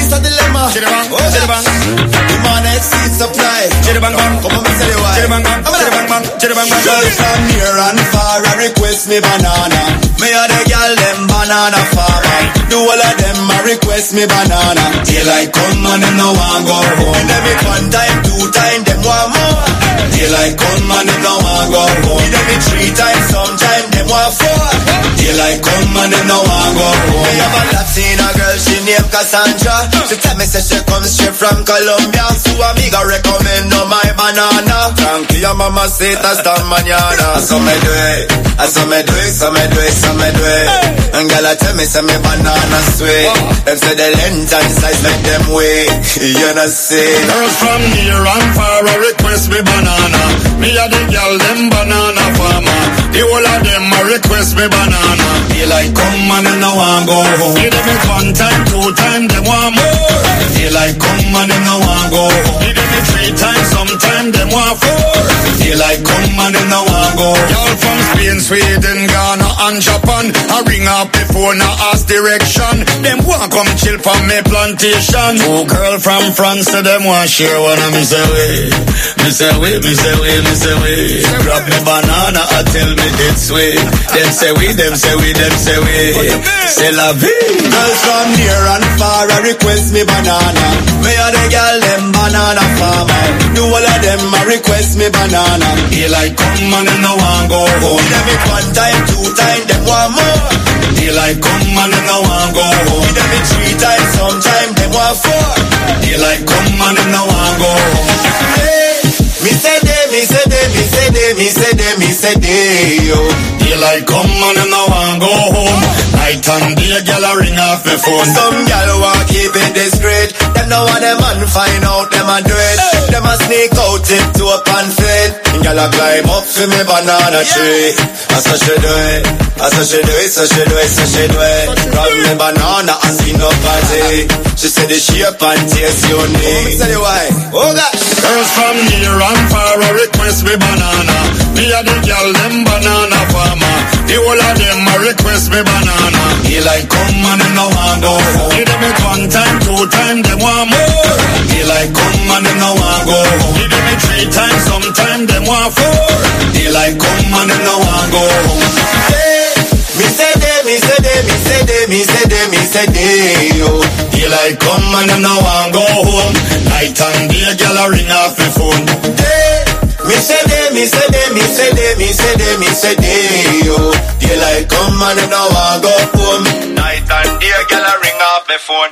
this a dilemma.
Chiribang,
Oh,
chiribang.
the man exceeds supply.
Chiribang, bang.
Come on, me tell you why.
Chiribang, bang. Chiribang, bang. Chiribang, bang.
Girl from near and far, I request me banana. Me a the girl them banana farmer. Do all of them a request me banana. Daylight come and them no want go home. Them it one time, two time, them want more. Daylight come and them no want go home. Them it three times, sometime them want four. Daylight come and them no want go home. Me have a Latina girl, she named Cassandra. She tell me say she comes straight from Colombia. So amiga recommend no my banana. Tranquila mama say hasta mañana. So me do it, so me do it, so me do it, so me do it. And girl I tell me say me banana sweet. Them say the length and size make them wait. You know see.
Girls from near and far a request me banana. Me a the girl them banana farmer. The whole of them a request me banana.
Daylight come and them no want go home.
Give them it one time, two time, them want more.
Daylight come and them no want go home.
Give them it three times, sometime them want four.
Daylight come and them no want go home.
Y'all from Spain, Sweden, Ghana and Japan. I ring up before now ask direction. Them want come chill from me plantation. Two girl from France, so them want share one of me say way. Me say way, me say way, me say way. Grab me banana and tell me it's sweet. Them say we, them say we, them say we. C'est la vie.
Girls from near and far a request me banana. Me a the girl them banana farmer. Do all of them a request me banana.
Daylight come and them no want go home.
Them it one time, two time, them want more.
Daylight come and them no want go home.
Them it three times, sometime them want four.
Daylight come and them no want go home.
Hey, me say they, me say they, me say they, me say they, me say they, yo.
Daylight come and them no want go home. Night and day, gyal a ring off me phone.
Some gyal want keep it discreet. Them no want them man find out them a do it. Them a sneak out tip to up and fit. Gyal a climb up to me banana tree. That's how she do it. That's how she do it. So she do it. So she do it. Grab me banana and skin up party. She said the shape and taste unique. Let me tell you why. Oh gosh.
Girls from near and far a request me banana. Me a the gyal them banana farmer. The whole of them a request me banana.
Daylight come and them no want go home.
Give them it one time, two time, them want more.
Daylight come and them no want go home.
Give them it three times, sometime them want four.
Daylight come and them no want go home. Hey, me say they, me say they, me say they, me say they, me say they, yo.
Daylight come and them no want go home. Night and day, gyal a ring off me phone.
Hey, me say they, me say they, me say they, me say they, me say they, yo. Daylight come and them no want go home.
Night and day, gyal a ring off me phone.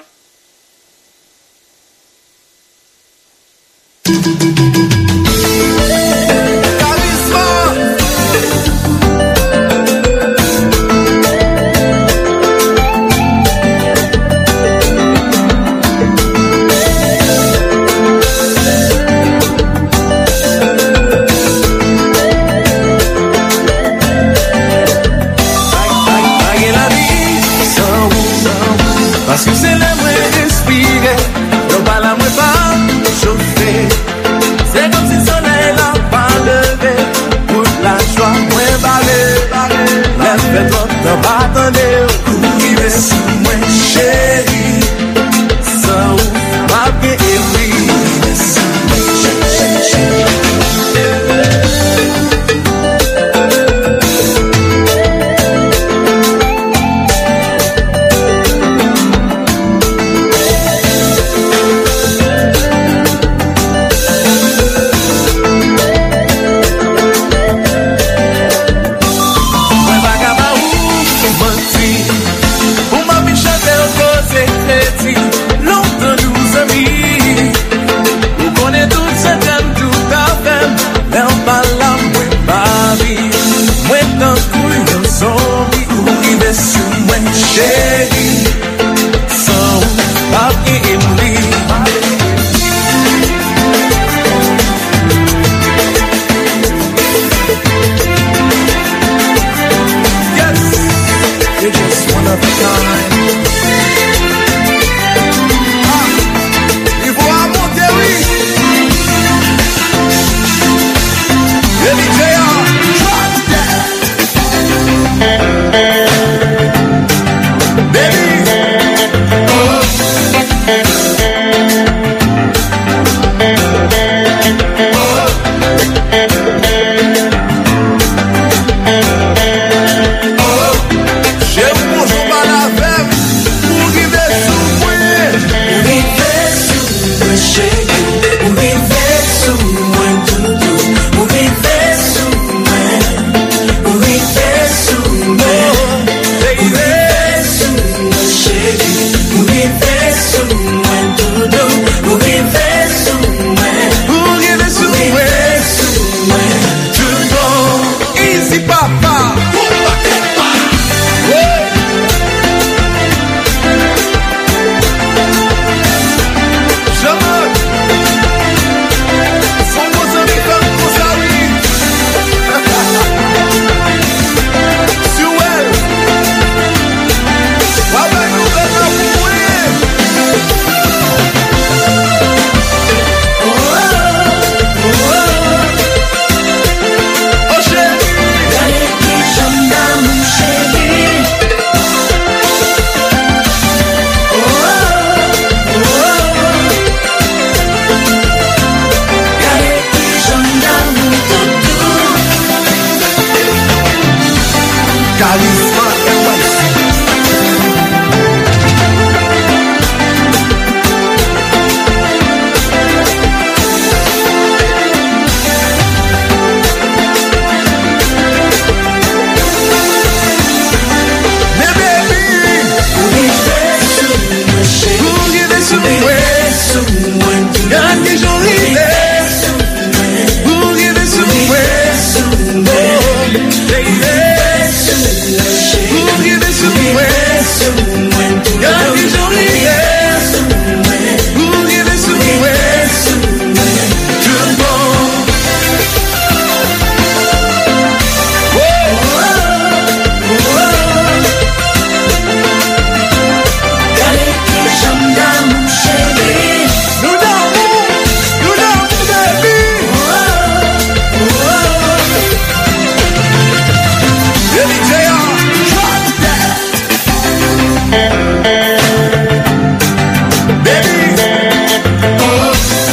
Parce que c'est la vraie respire, non pas la vraie pas chauffer. C'est
Y'a des gens rivés pour rêver sur moi. Oh, baby, pour rêver sur moi. Y'a des gens rivés pour rêver sur moi. Tout le monde. Oh, oh, oh. Allez, j'aime bien mon chéri. Nous dormons, nous dormons, baby. Oh, oh, oh. Baby, J R, drop that. Baby, oh.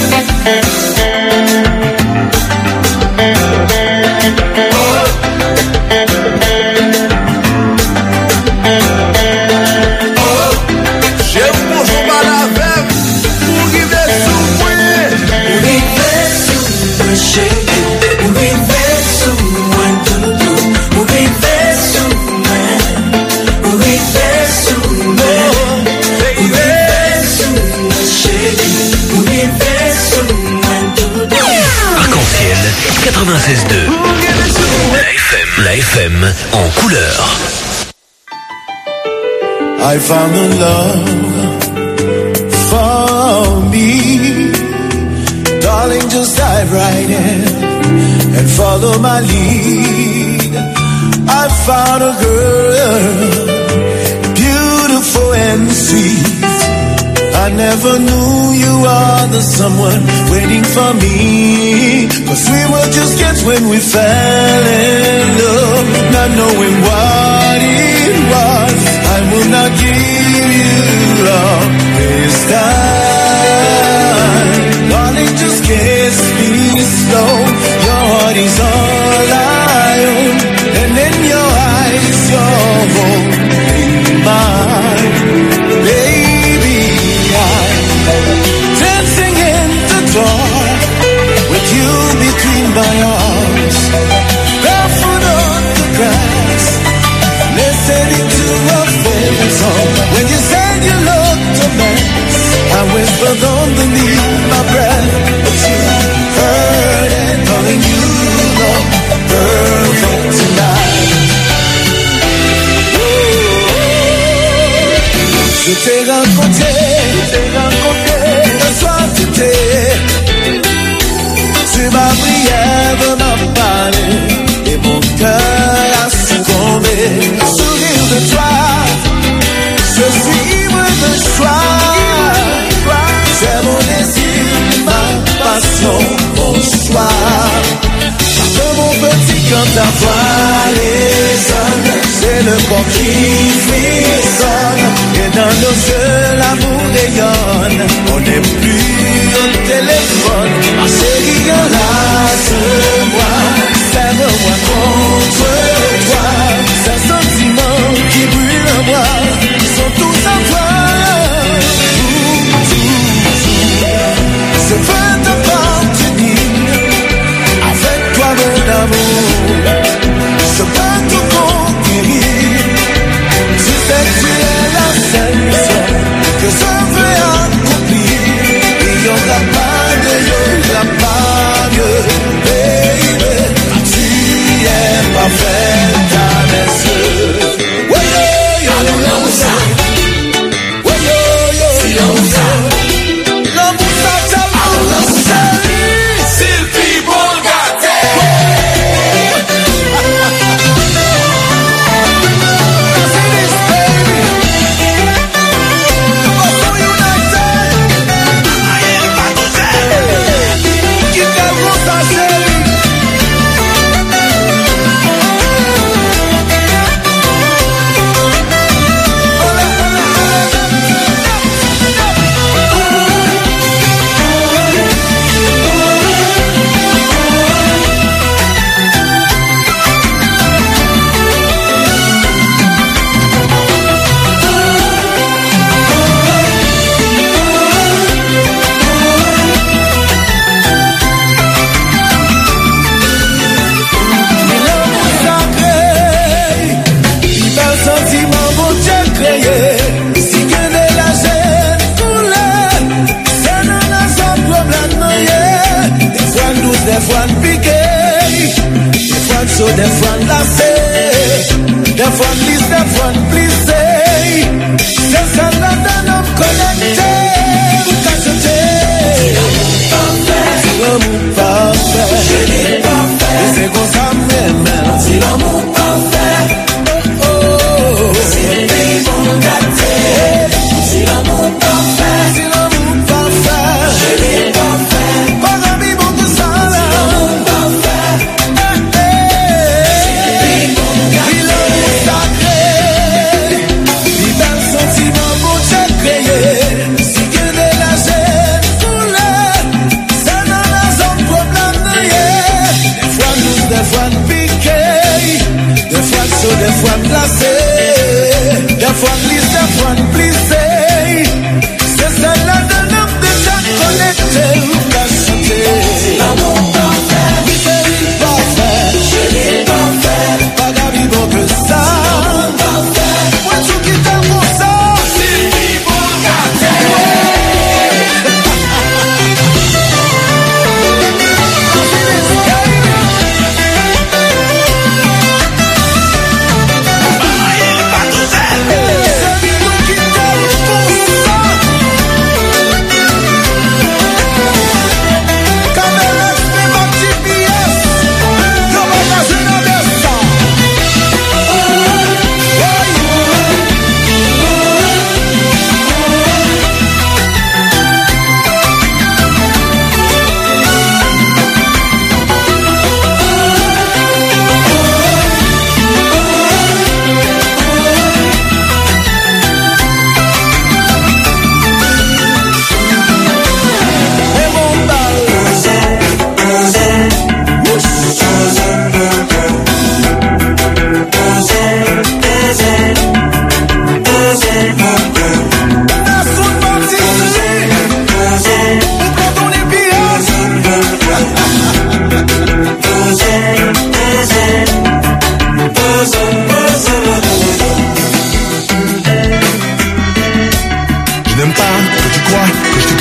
quatre-vingt-seize deux. La F M, la F M en couleur.
I found a love for me. Darling, just dive right in and follow my lead. I found a girl, beautiful and sweet. I never knew you were the someone waiting for me. Cause we were just kids when we fell in love, not knowing what it was. I will not give you up this time. Darling, just kiss me slow. Your heart is all I own, and in your eyes you're holding mine. Baby, dancing in the dark with you between my arms, barefoot on the grass, listening to a favorite song. When you said you looked a mess, I whispered underneath my breath, but you heard it, calling you look perfect tonight. Je t'ai rencontré, je t'ai rencontré, un soir tu t'es, tu m'as brièvement parlé, et mon cœur a succombé. Sourire de toi, je suis ivre de choix, c'est mon désir, ma passion, mon choix. Parle mon petit quand ta voix résonne, c'est le corps qui frissonne. Et dans nos yeux l'amour rayonne. On n'est plus au téléphone. Ma chérie, enlace-moi, serre-moi contre toi. Ces sentiments qui brûlent en moi sont tous en toi. Tout, tout, tout. Je veux t'appartenir. Avec toi mon amour, je peux tout conquérir. Tu sais que tu es la seule mission que je veux accomplir.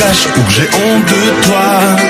cache ou que j'ai honte de toi.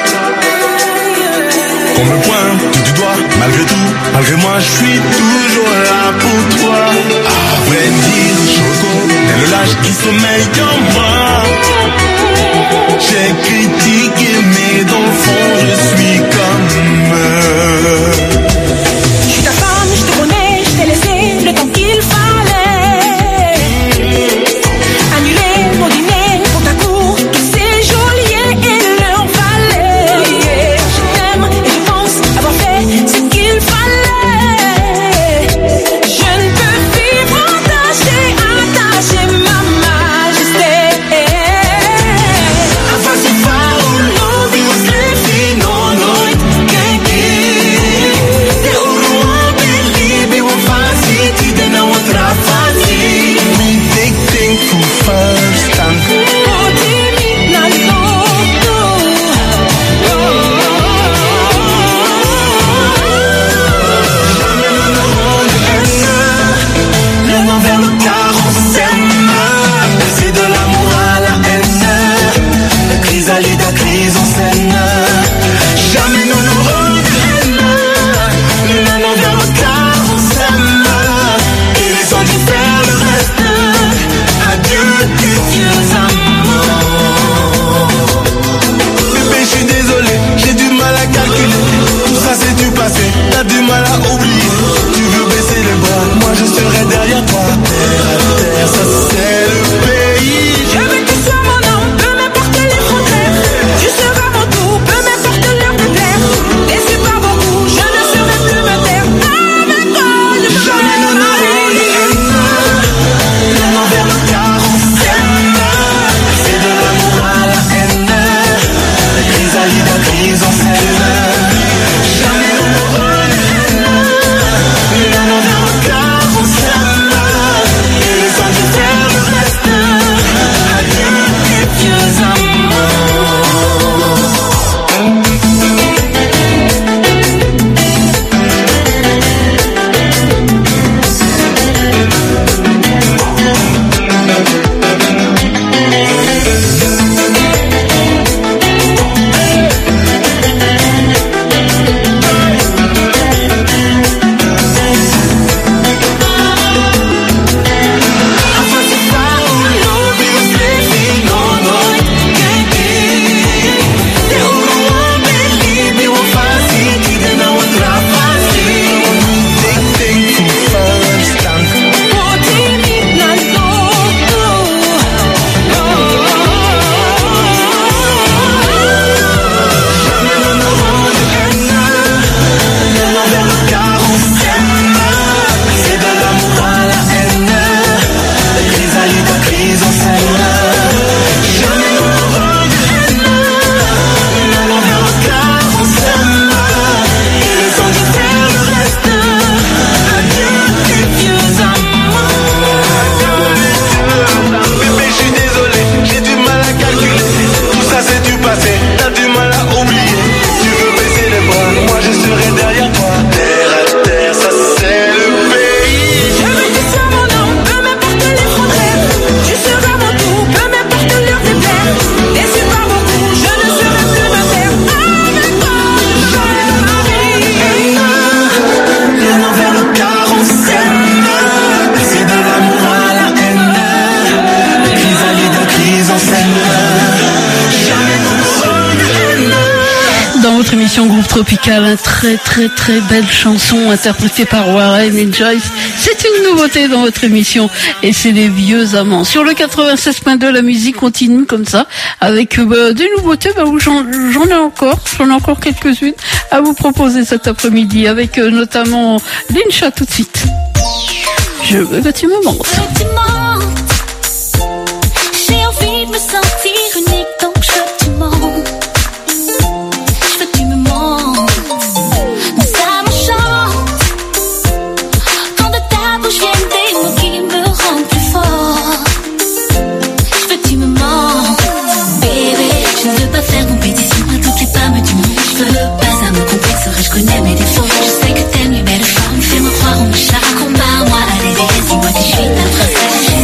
On me pointe du doigt, malgré tout, malgré moi, je suis toujours là pour toi. À vrai dire, Choco est le lâche qui sommeille comme moi. J'ai critiqué, mais dans le fond, je suis comme eux.
Je suis ta femme, je te connais, je t'ai laissé le temps qu'il fallait. Annuler mon dîner pour ta cour, tous ces geôliers et leur valet. Je t'aime et je pense avoir fait ce qu'il fallait. Je ne peux vivre attaché, attaché ma majesté. Avant ce phare où l'eau vit se fit non non que c'est au loin believe it won't fancy ti de na outra fancy.
We take things for first time.
Le nom vers le car on s'aime. C'est de l'amour à la haine. La chrysalide à crise en scène. Jamais nous nous regrenne. Le nom vers le car on s'aime. Et les ont dû faire le reste. Adieu tes vieux amours.
Bébé, je suis désolé, j'ai du mal à calculer. Tout ça c'est du passé, t'as du mal à oublier. Tu veux baisser les bras, moi je serai derrière toi. Terre à terre, ça c'est le pays.
Je veux que tu sois mon homme, peu m'importe les frontières. Tu seras mon tout, peu m'importe l'heure de plaire. Déçu par beaucoup, je ne serai plus me taire. Avec toi, je me jamais nous n'aurons le nom vers le car on s'aime. C'est de l'amour à la haine. La chrysalide à crise en scène. Jamais nous n'aurons le nom vers le car on s'aime. Et les ont dû faire le reste. Adieu tes vieux amours. Avant ce phare où l'eau vit se fit non non que c'est au loin believe it won't fancy ti de na outra fancy.
Take things for first time.
Le nom vers le car on s'aime. C'est de l'amour à la haine. La chrysalide à crise en scène. Jamais nous nous regrenne. Le nom vers le car on s'aime. Et les ont dû faire le reste. Adieu tes vieux amours.
Bébé, je suis désolé, j'ai du mal à calculer. Tout ça c'est du passé, t'as du mal à oublier. Tu veux baisser les bras, moi je serai derrière toi. Terre à terre, ça c'est le pays.
Je veux que tu sois mon homme, peu m'importe les frontières. Tu seras mon tout, peu m'importe l'heure de plaire. Déçu par beaucoup, je ne serai plus me taire. Avec toi, je serai le mari. Le nom vers le car on s'aime. C'est de l'amour à la haine. La chrysalide à crise en scène. Jamais nous nous regrenne.
Dans votre émission Groupe Tropical, un très très très belle chanson interprétée par Warren et Joyce. C'est une nouveauté dans votre émission et c'est les vieux amants. Sur le quatre-vingt-seize point deux, la musique continue comme ça avec euh, des nouveautés. Bah, où j'en, j'en ai encore, j'en ai encore quelques-unes à vous proposer cet après-midi avec euh, notamment Lincha tout de suite. Je veux que tu me montres.
Tu mentes. J'ai envie de me sentir unique, donc je veux que tu mentes. Je veux que tu me montres. Mais ça m'enchante. Quand de ta bouche viennent des mots qui me rendent plus fort. Je veux que tu me montres. Bébé, je ne veux pas faire compétition à toutes les femmes du monde. Je veux pas, ça me complexerait, je connais mes défauts. Je sais que t'aimes les belles femmes, fais-moi croire en mes chats. Compare-moi à des déesses, dis-moi que je suis ta princesse.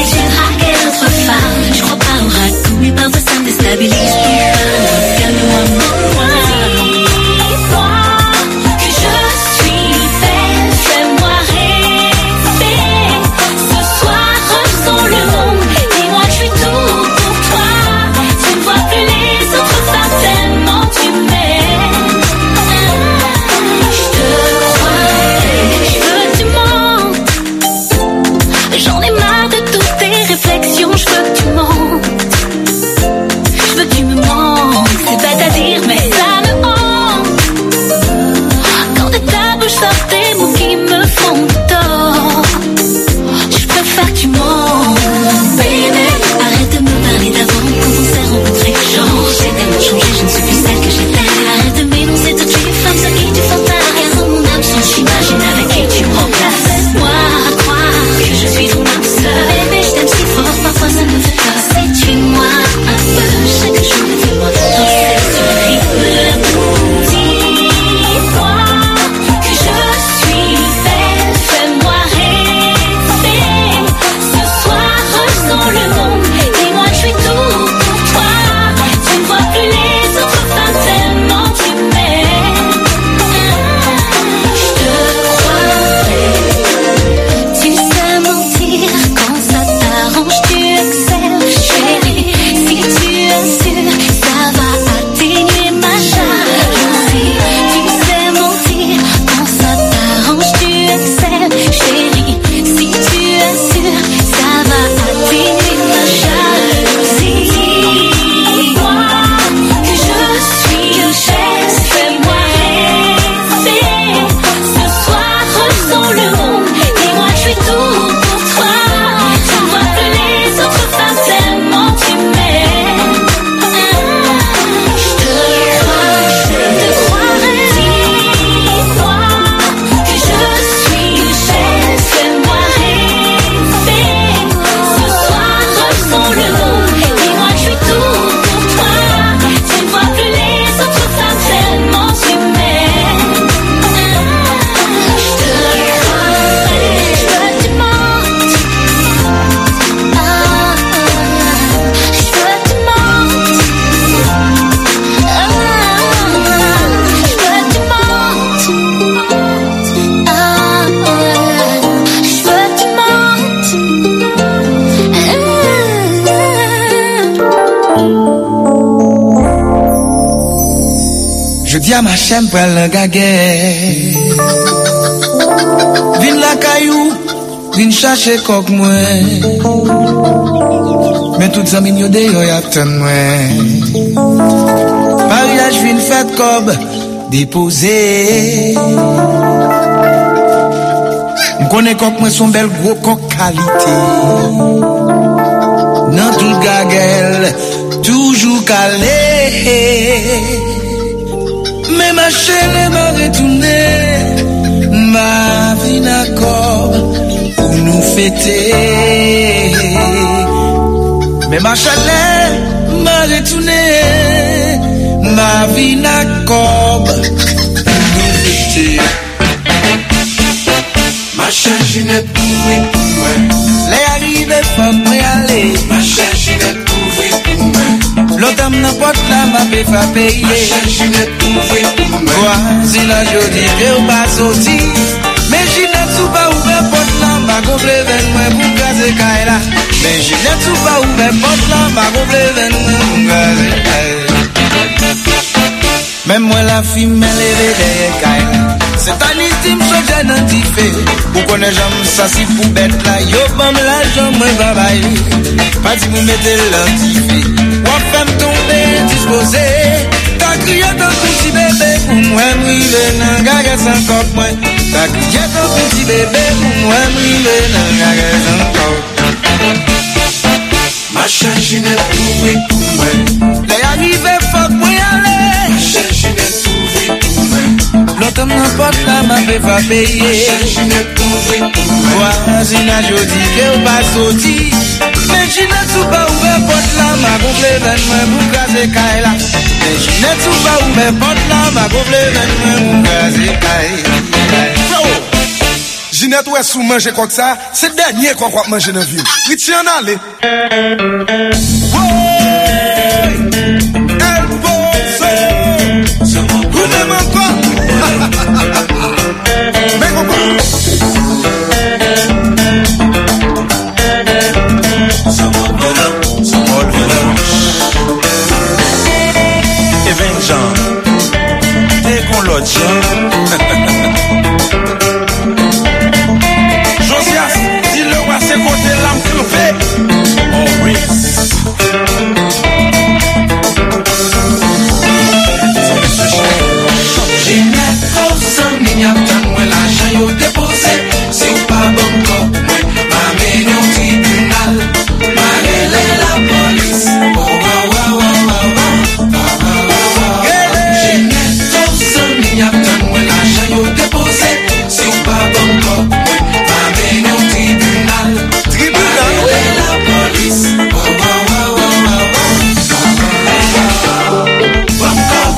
tu draguais d'autres femmes. Je crois pas au ragoût, mais parfois ça me déstabilise. Calme-moi, moi. Dis-moi que je suis belle, fais-moi rêver. Ce soir, ressens le monde. Dis-moi que je suis tout pour toi. Tu ne vois plus les autres femmes tellement tu m'aimes. Je te crois, je veux que tu mentes. J'en ai marre de toutes tes réflexions. Je veux que tu mentes. Je veux que tu me mentes. C'est bête à dire, mais ça me hante. Quand de ta bouche sortent des mots qui me font tort, je préfère que tu mentes. Baby, arrête de me parler d'avant. Quand on s'est rencontrés, genre, j'ai tellement changé, je ne suis plus celle que j'étais. Arrête de m'énoncer toutes les femmes sur qui tu fantasmes. Dans mon absence, j'imagine avec qui tu remplaces. Laisse-moi croire que je suis ton âme sœur. Bébé, je t'aime si fort, parfois ça me fait peur. Séduis-moi un peu, chaque jour fais-moi danser sur le rythme. Dis-moi que je suis belle, fais-moi rêver. Ce soir, ressens le monde. Dis-moi que je suis tout pour toi. Tu ne vois plus les autres femmes tellement tu m'aimes. Je te crois. Tu sais mentir quand ça t'arrange, tu excelles, chérie. Si tu assures, ça va atténuer ma jalousie. Tu sais mentir quand ça t'arrange, tu excelles, chérie. Si tu assures, ça va atténuer ma jalousie. Dis-moi que je suis belle, fais-moi rêver. Ce soir, ressens le monde. Dis-moi que je suis tout pour toi. Tu ne vois plus les autres femmes tellement tu m'aimes. Je te crois, je te croirai. Dis-moi que je suis belle, fais-moi rêver. Ce soir, ressens le monde. Dis-moi que je suis tout pour toi. Tu ne vois plus les autres femmes tellement tu m'aimes. Je te croirai, je veux que tu mentes. Ah, je veux que tu mentes. Ah, je veux que tu mentes. Ah, je veux que tu mentes.
Je dis à ma chaîne pour le gaguet. Vin la caillou, vin chercher coq moi. Mais toutes les amis de yo y'attendent moi. Mariage vin fait cob déposé. M'connais coq moi son bel gros coq qualité. Nan tout gaguel, toujours calé. Mais ma chaîne m'a retourné, ma vie d'accord pour nous fêter. Mais ma chaîne m'a retourné, ma vie d'accord pour nous fêter.
Ma chaîne Ginette pour moi.
Les arrivées faut me aller.
Ma chaîne Ginette pour moi.
L'automne n'importe la m'a fait faire payer.
Ma chaîne Ginette pour moi.
Si la jodi que ou pas sorti. Mais Ginette sous pas ouvert porte là, m'a gonflé ven moi pour gazer kaila. Mais Ginette sous pas ouvert porte là, m'a gonflé ven moi pour gazer kaila. Même moi la fille m'a levé derrière kaila. C'est un estime so jeune antifé. Pour connaître j'aime ça si pour bête là. Yo bam la jambe moi babaye. Pas si vous mettez l'antifé. Ou femme tomber disposé. Ta crié ton petit bébé pour moi m'rive nan gaga sans coq moi. Ta crié ton petit bébé pour moi m'rive nan gaga sans coq.
Ma chaîne Ginette pour moi.
Les arrivées faut moi aller.
Ma chaîne Ginette pour moi.
L'automne n'importe la m'a fait pas payer.
Ma chaîne Ginette pour moi.
Voisina jodi que ou pas sorti. Mais Ginette sous pas ouvert porte là, m'a gonflé ven moi pour gazer kaila. Mais Ginette sous pas ouvert porte là, m'a gonflé ven moi pour gazer kaila.
Ginette ou est sous manger comme ça, c'est le dernier qu'on va manger dans la ville. Oui, tiens, allez. El Pozo. Vous n'aimez encore? Mais comment?
Et vingt gens, dès qu'on l'a dit, Josias, dis-le à ses côtés, l'âme crevée. Oh oui.
J'ai net force, mais y'a tant de l'argent yo déposé. Si ou pas bon corps, ma mène au tribunal, ma relè la police. Oh, wow, wow, wow, wow. J'ai net force, mais y'a tant de l'argent yo déposé. Si ou pas bon corps, ma mène au tribunal, ma relè la police. Oh, wow, wow, wow, wow. Bon corps,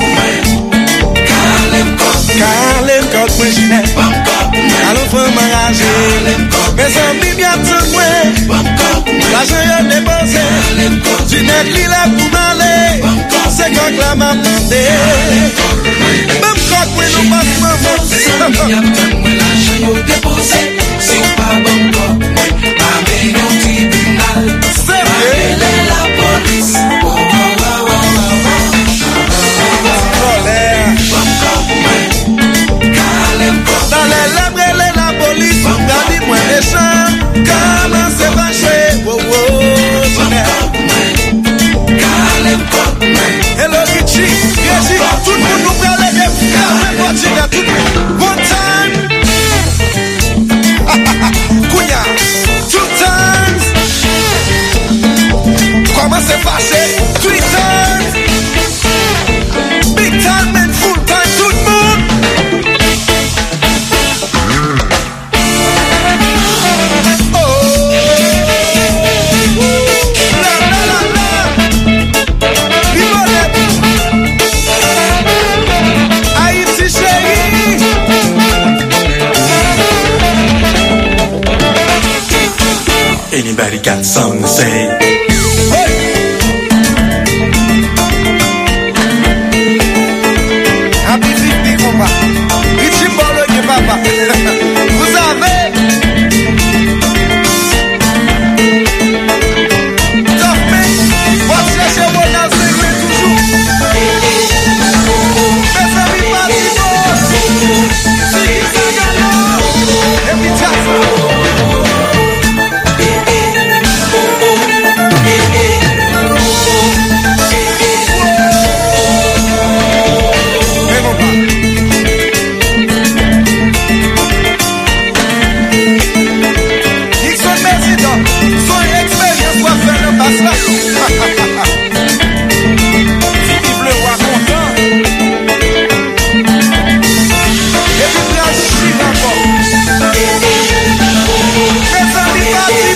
Kalem kot mwen Ginette, alon fè m'enraje. Mes amis bientôt mwen, l'argent yo dépensé. Ginette li la pou m'ale, se kok la m'a mandé. Même kot mwen nou pas maman.
L'argent yo dépensé, si ou pas bon corps, ma mène au tribunal, ma relè la police. Oh, oh, oh, oh, oh.
Dans les lèvres, la police, garde moi les champs. Comment c'est fâché? Oh, oh, hello, Richie, Richie, tout le monde nous prend les gars. Tout le monde. One time. Kouya. Two times. Comment c'est fâché? Three times. Big time and full time, tout le monde.
Anybody got something to say?
Happy fifty, combat. Richie Bolo, que papa. Vous avez. Top man. Va chercher mon ancien toujours. Mes amis, pas du bon. Si, si, et puis tiens.
Vive le roi content.
Et puis blanchir encore. Mes amis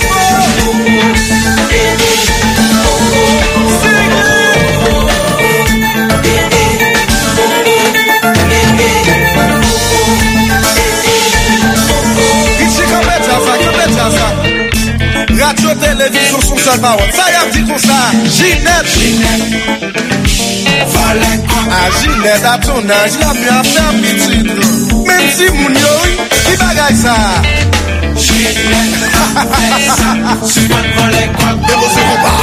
radio, télévision, son seul parole. Ça y a dit comme ça. Ginette. Ginette. Ah, Ginette, à ton âge, la mieux à faire petite. Même si mon yo, qui bagaille ça? Ginette. C'est pas de voler quoi. Mais bon, c'est pas.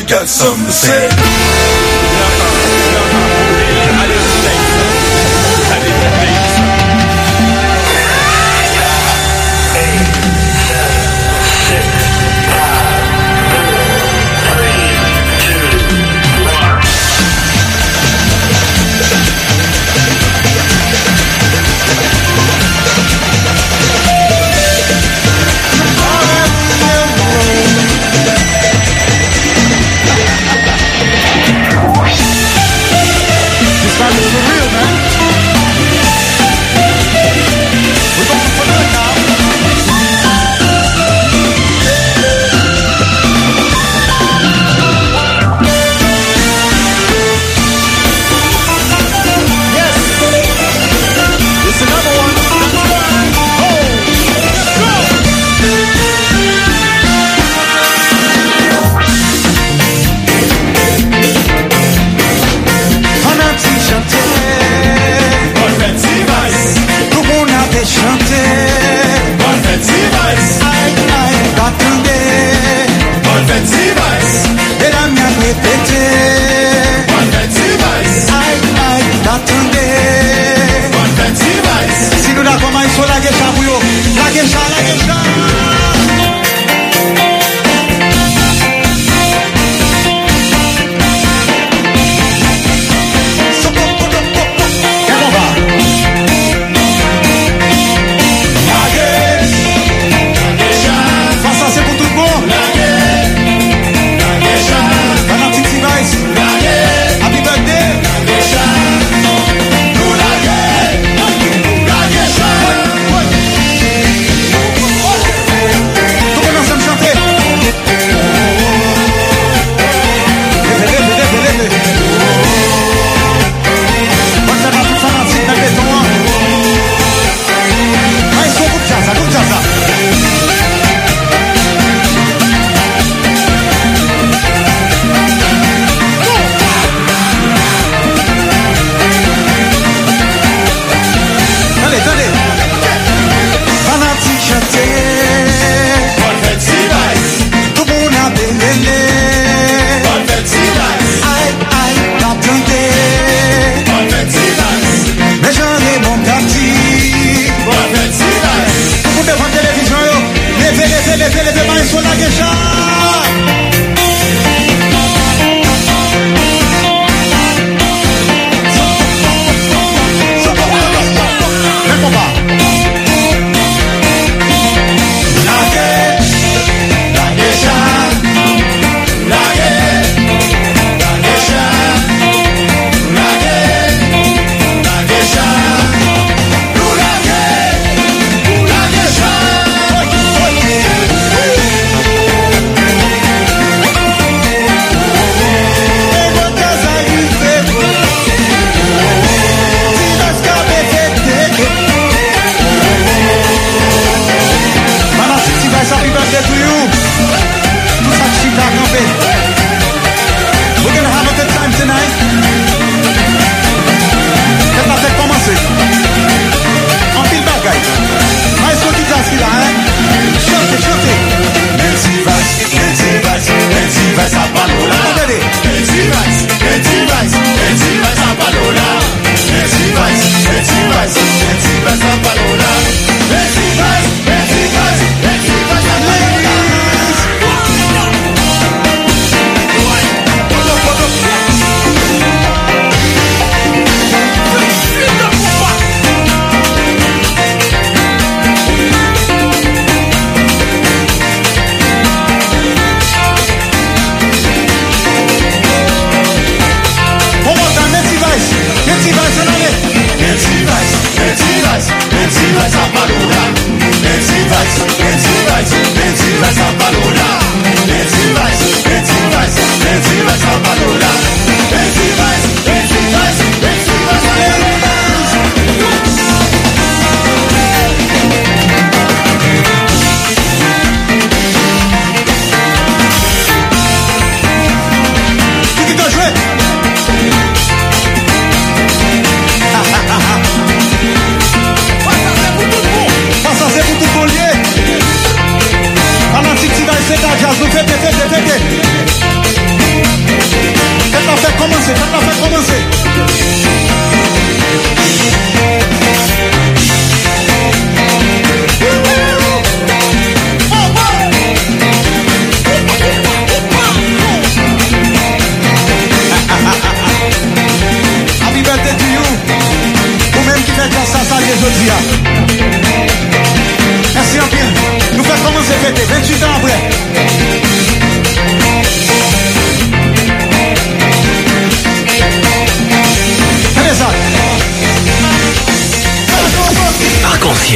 got something to say.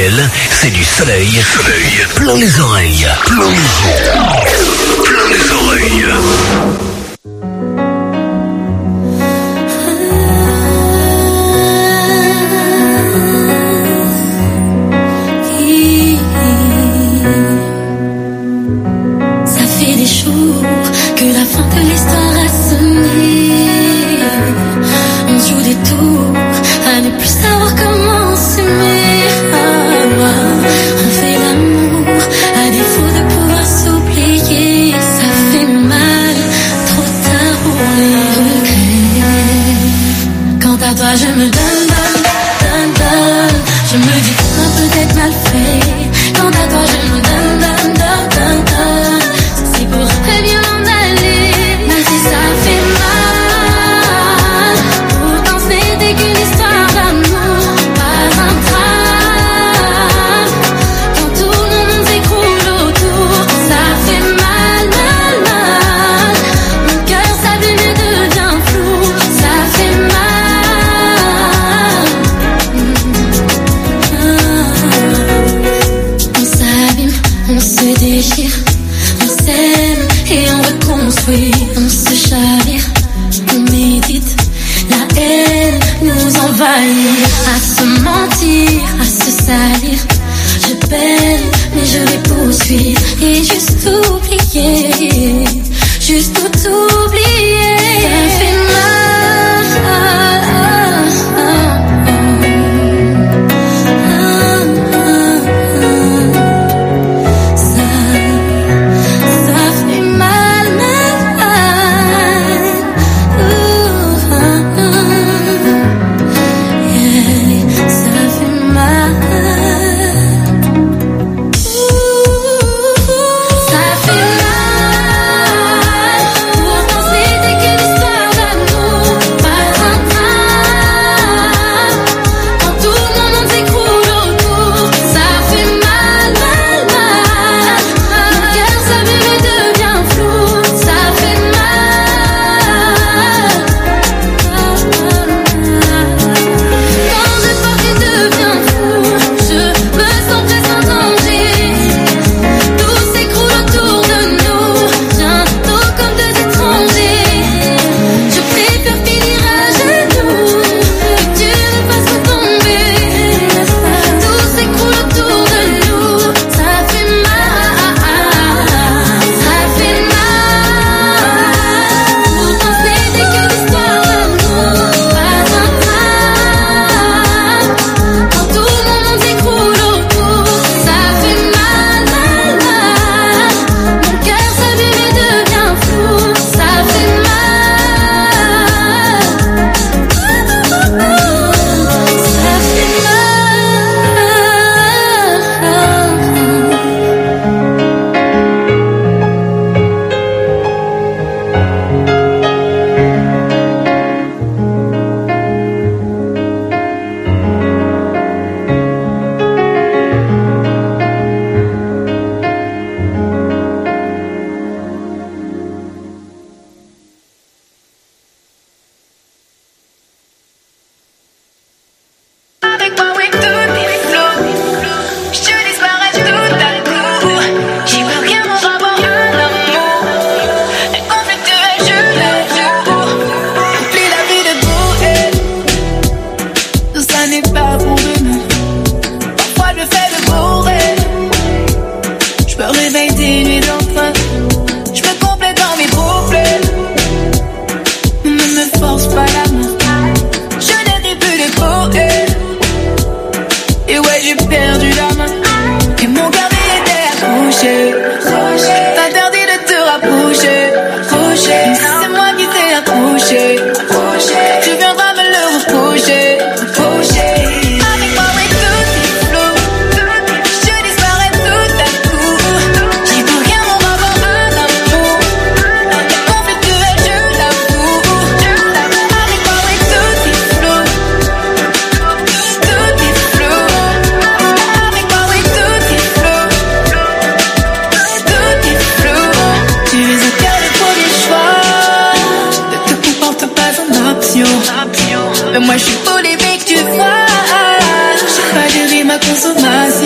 Miel, c'est du soleil. Soleil. Plein les oreilles. Plein les oreilles. Plein les oreilles.
Je me donne, donne, donne, donne. Je me dis qu'on a peut-être mal fait. Quand à toi je me donne, donne, donne, donne, donne. C'est pour très bien m'en aller. Mais si ça fait mal, pourtant c'était qu'une histoire d'amour, pas un drame. Quand tout le monde s'écroule autour, ça fait mal, mal, mal. Mon cœur s'abîme et devient flou, ça fait mal. On se déchire, on s'aime et on reconstruit, on se chavire, on médite, la haine nous envahit, à se mentir, à se salir, je peine mais je vais poursuivre et juste oublier, juste tout oublier, ça fait mal.
Mais moi je suis polémique, tu vois. J'ai pas géré ma consommation.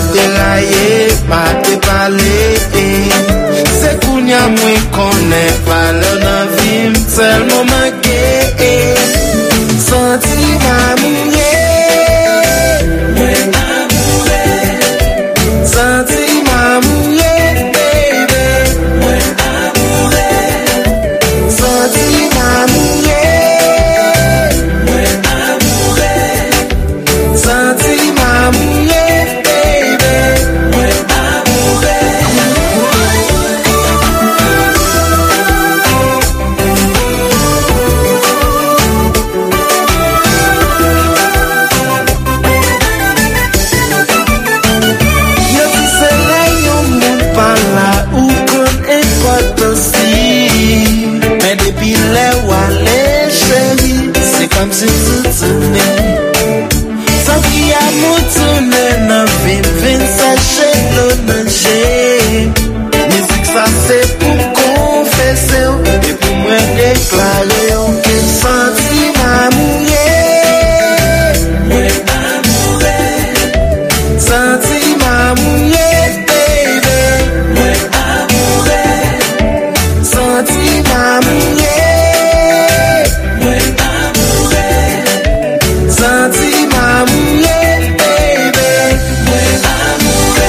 te raye, ma te pale. Se kounya mwen konen pale nan vim, selman manke. Santi mamouye, mwen amoure. Santi mamouye, baby, mwen amoure. Santi mamouye, mwen amoure. Santi mamouye, baby, mwen amoure. Yo si se la yon moun pa la ou kon importansi. Men depi le wale chéri, se kom si tout tourne. Sans ki a mou tourne nan vin vin sache lo nanje. Musique sa se pou konfese ou, e pou mwen deklare ou. Santi mamouye, mwen amoure. Santi mamouye, baby, mwen amoure. Santi mamouye, mwen amoure. Santi mamouye, baby, mwen amoure.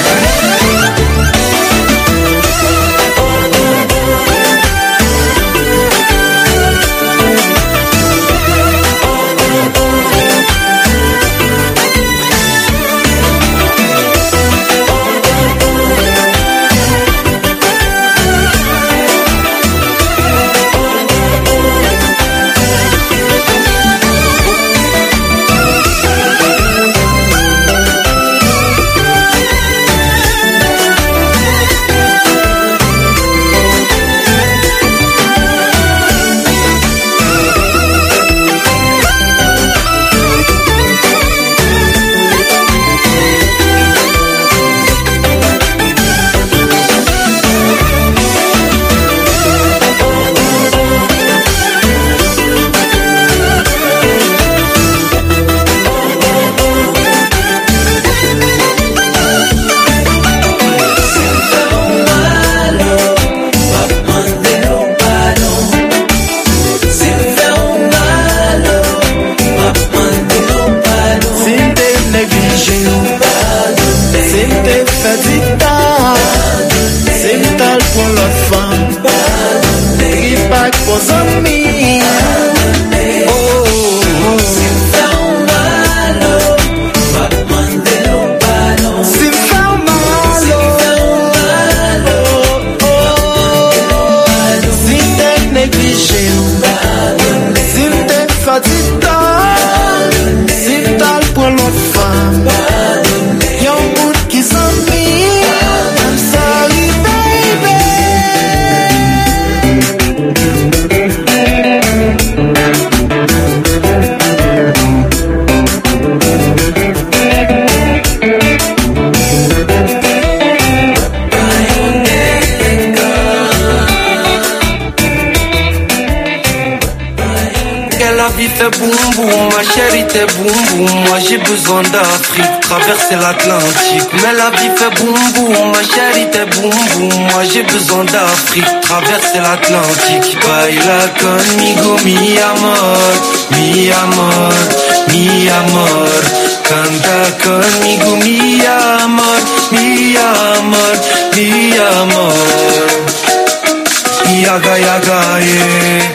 Besoin d'Afrique, traverser l'Atlantique. Mais la vie fait boum boum, ma chérie t'es boum boum. Moi j'ai besoin d'Afrique, traverser l'Atlantique. Baila conmigo mi amor, mi amor, mi amor. Canta conmigo mi amor, mi amor, mi amor. Yaga yaga yeah.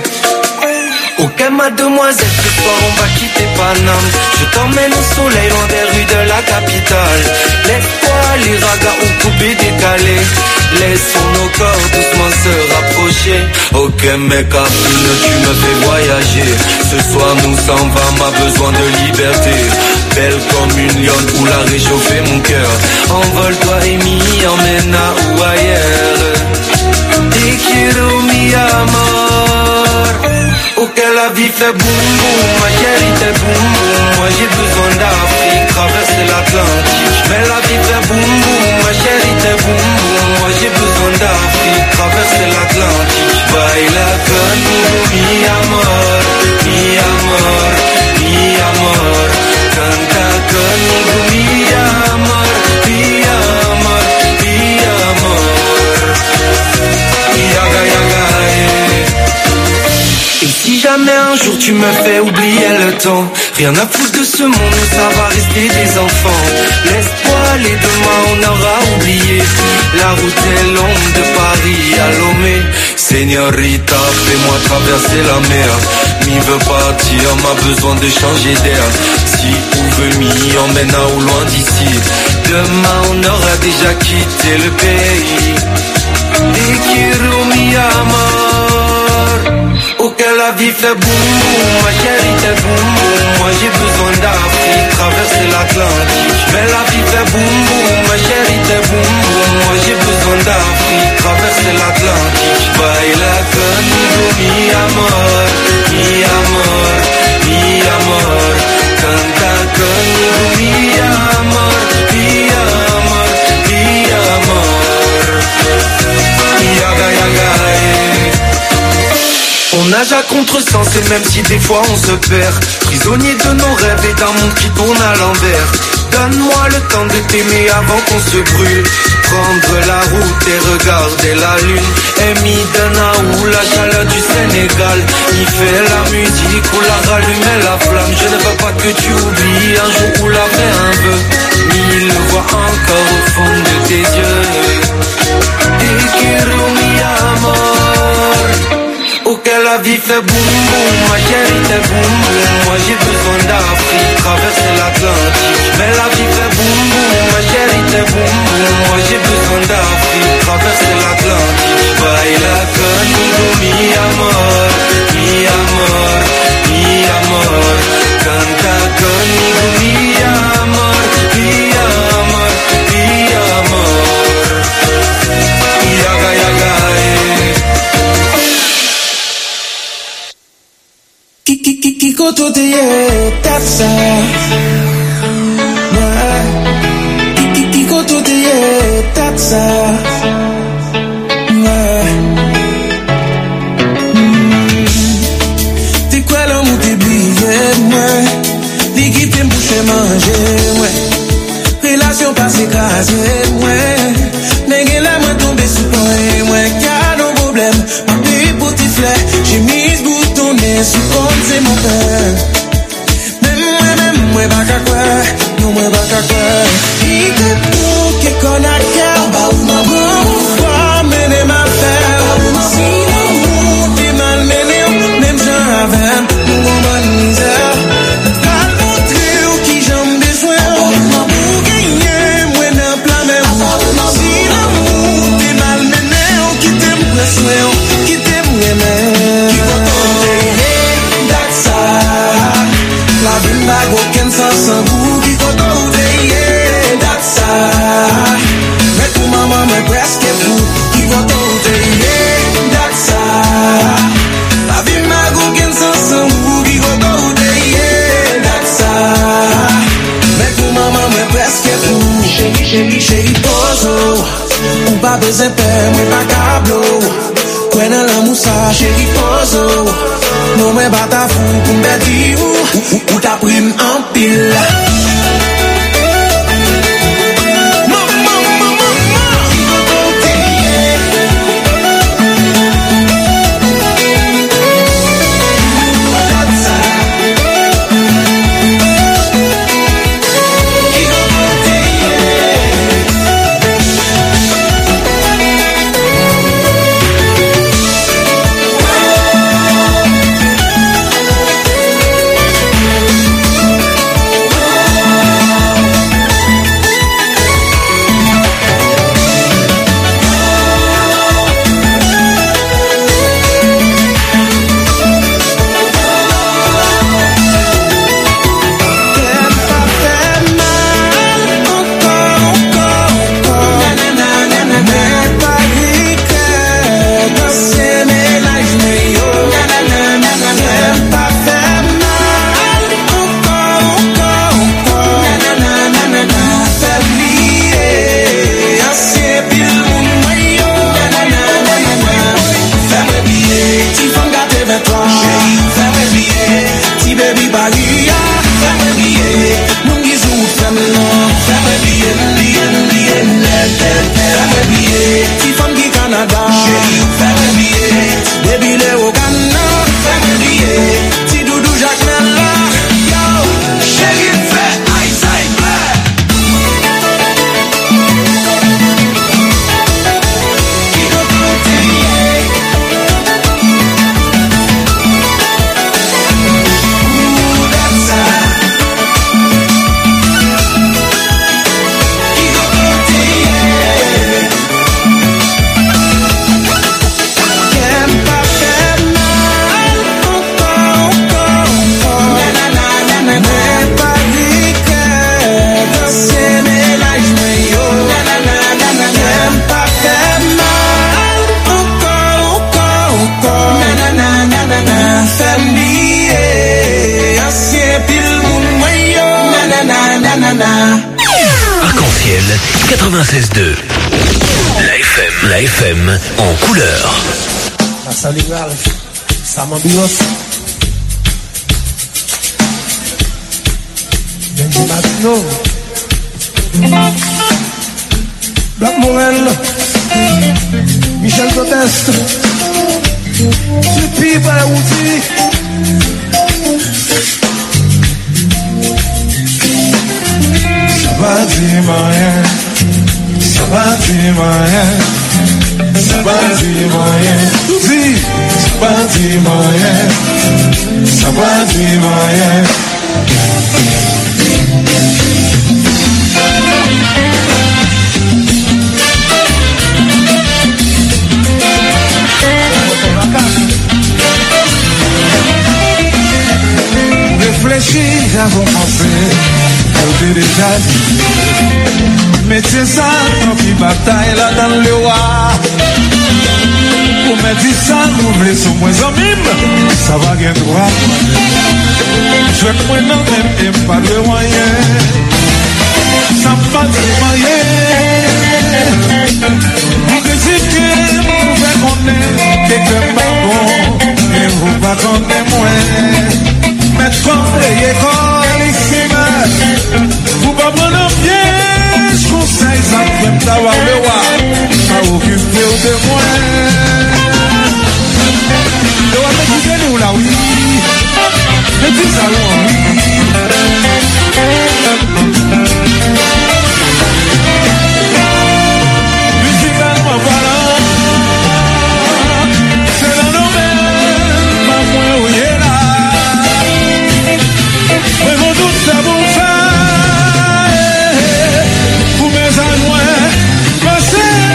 Ok mademoiselle, ce soir on va quitter Paname. Je t'emmène au soleil loin des rues de la capitale. Laisse-toi les ragas ou coupés décalés. Laissons nos corps doucement se rapprocher. Ok mec affine, tu me fais voyager. Ce soir nous s'en va, m'a besoin de liberté. Belle comme une lionne pour la réchauffer mon cœur. Envole-toi et m'y emmène à ou ailleurs. Te quiero mi amor. Ok la vie fait boum boum, ma chérie t'es boum boum. Moi j'ai besoin d'Afrique, traverser l'Atlantique. Mais la vie fait boum boum, ma chérie t'es boum boum. Moi j'ai besoin d'Afrique, traverser l'Atlantique. Baila conmigo mi amor, mi amor, mi amor. Canta conmigo mi amor, mi
longtemps. Rien à foutre de ce monde, ça va rester des enfants. Laisse-toi aller, demain on aura oublié. La route est longue de Paris à Lomé. Señorita, fais-moi traverser la mer. Mi veut partir, m'a besoin de changer d'air. Si ou veut m'y emmène à ou loin d'ici. Demain on aura déjà quitté le pays. Et quiero mi amor. Oh que la vie fait boum boum, ma chérie fait boum boum. Moi j'ai besoin d'Afrique, traverser l'Atlantique. Mais la vie fait boum boum, ma chérie fait boum boum. Moi j'ai besoin d'Afrique, traverser l'Atlantique. Baila conmigo mi amor, mi amor, mi amor. Canta conmigo mi amor, mi amor, mi amor. Yaga yaga eh. On nage à contre-sens et même si des fois on se perd, prisonnier de nos rêves et d'un monde qui tourne à l'envers. Donne-moi le temps de t'aimer avant qu'on se brûle. Prendre la route et regarder la lune. Emi Danaou, la chaleur du Sénégal. Il fait la musique ou la rallumer la flamme. Je ne veux pas que tu oublies un jour où la mer un peu. Il le voit encore au fond de tes yeux. Et quiero mi amor. Oh que la vie fait boum boum, ma chérie fait boum boum. Moi j'ai besoin d'Afrique, traverser l'Atlantique. Mais la vie fait boum boum, ma chérie fait boum boum. Moi j'ai besoin d'Afrique, traverser l'Atlantique. Baila conmigo mi amor, mi amor, mi amor. Canta conmigo mi amor, mi amor, mi amor. Yaga yaga eh.
Kiko to the yeah, that's Kiko to the yeah, that's T'es quoi l'amour t'es brillé, ouais. L'équipe t'aime boucher manger, ouais. Relation pas s'écraser, ouais. N'est-ce la main tombée sous toi, ouais. Y'a no problème, ma bébé pour tes fleurs. J'ai mis ce bouton nez sous comme c'est mon père. Même moi, même moi, pas qu'à quoi. Non, moi, pas qu'à quoi. Il te pour que qu'on a cœur. Bah, ou ma bonne foi, mener ma faire. Si l'amour t'es mal mené, même j'en avais, mon bonne misère. Pas montrer où qui j'en besoin. Pour gagner, moi, n'a plein même. Si l'amour t'es mal mené, qui t'aime pression, qui t'aime aimer. Qui va t'enlever, that's all. La vie n'a aucun sens sans goût, qui va t'enlever, that's all. Mais pour maman, mais presque fou, qui va t'enlever, that's all. La vie n'a aucun sens sans goût, qui va t'enlever, that's all. Mais pour maman, mais presque fou. Chérie, chérie, chérie, poso. Ou pas besoin de père, mais pas câble. When la moussa, chérie, poso. Non, mais pas ta fou, pour me dire où, où ta prime en pile.
quatre-vingt-seize deux. La F M, la F M en couleur.
La Saligal, Samandios, Benji Matino, Black Morel, Michel Coteste, Supi Baouti, Sabati Mayen, Sabati Mayen, Sabati Mayen, Tuzi, Sabati Mayen, Sabati Mayen.
Réfléchis avant de penser, faut déjà dit. Mettez ça dans une bataille là dans le roi. Pour mettre ça, vous voulez sur moi en mime, ça va bien droit. Je vais prendre un même et pas de moyen. Ça pas de moyen. Vous critiquez, vous pouvez connaître, quelqu'un pas bon, et vous pas connaître moins. Mettre comme les écoles ici, vous pas prendre un piège, conseil, ça peut d'avoir le roi, pas occuper de moi. Le roi m'a dit nous là, oui, le petit salon, oui. Musicalement parlant, c'est la nouvelle, pas moins où il est là. Mais mon doute ça vous fait, vous mes amours, passez.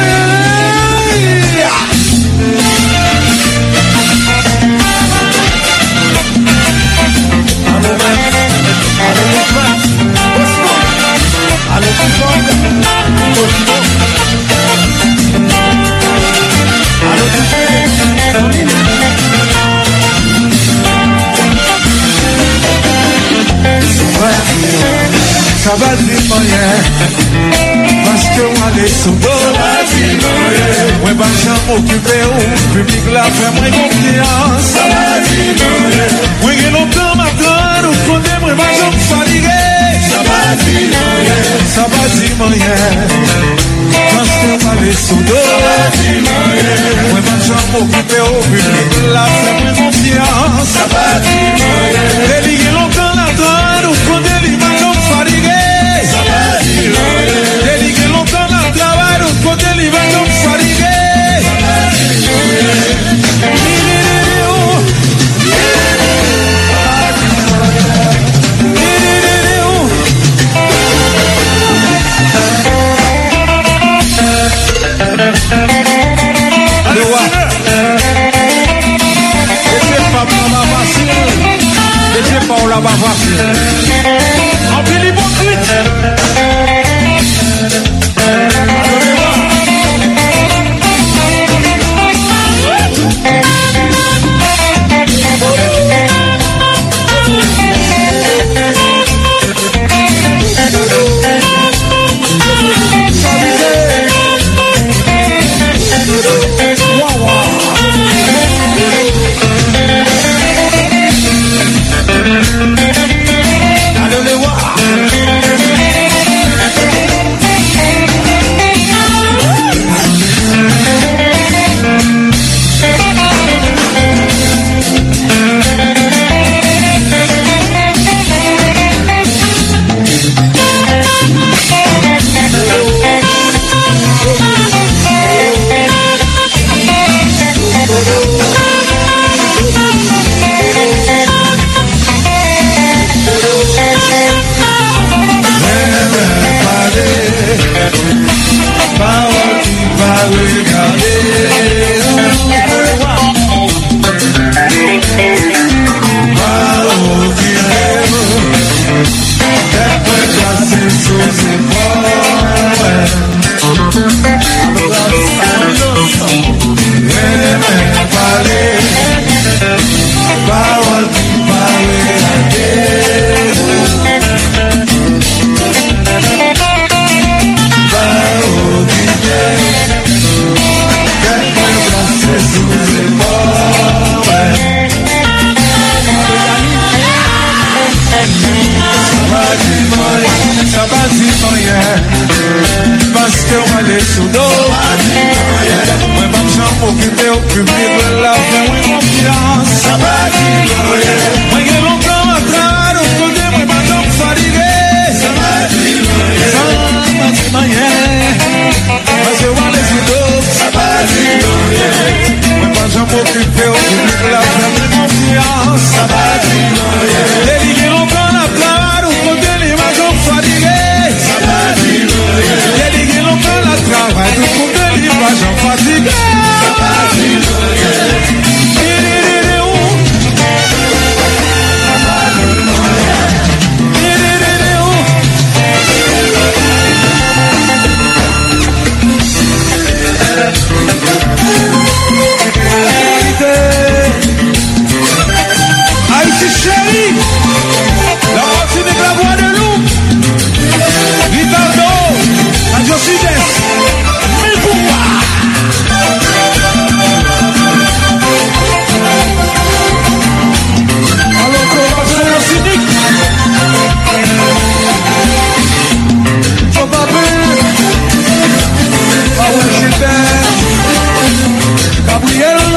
Ça va dire moyen, parce que moi les sous ça va dire moyen. Ouais, bah j'en m'occuper au public là, fait moins confiance. Ça va dire moyen. Oui, il y a longtemps maintenant, nous connaissons, moi, bah j'en fatigué. Ça va dire moyen. Ça va dire moyen, parce que moi les sous ça va dire moyen. Ouais, bah j'en m'occuper au public là, fait moins confiance. Ça va dire moyen. Et il y a longtemps maintenant, nous connaissons, bah j'en fatigué. Dédiqué longtemps dans le travail, nous côté l'hiver comme fatigué. Allez, ouais. Laissez pas pour la facile. Laissez pas pour la facile. En plus, l'hypocrite.
sous dos. Moi, pas besoin m'occuper au public de la fin, oui, confiance. Moi, j'ai longtemps à travailler, de côté, moi, pas besoin de fatiguer. Ça m'a dit moyen. Moi, je vois les sous dos. Moi, pas besoin m'occuper au public de la fin, oui, confiance. Les ligues longtemps à travailler, de côté, les pas besoin de fatiguer. Les ligues longtemps à travailler, de côté, les pas besoin de fatiguer. Haïti chérie, la partie de la voix de loup, Ricardo, Radio Sud-Est, mais pourquoi? Alors qu'on va faire le cynique, faut pas peur, Paola Gilbert, Gabriel.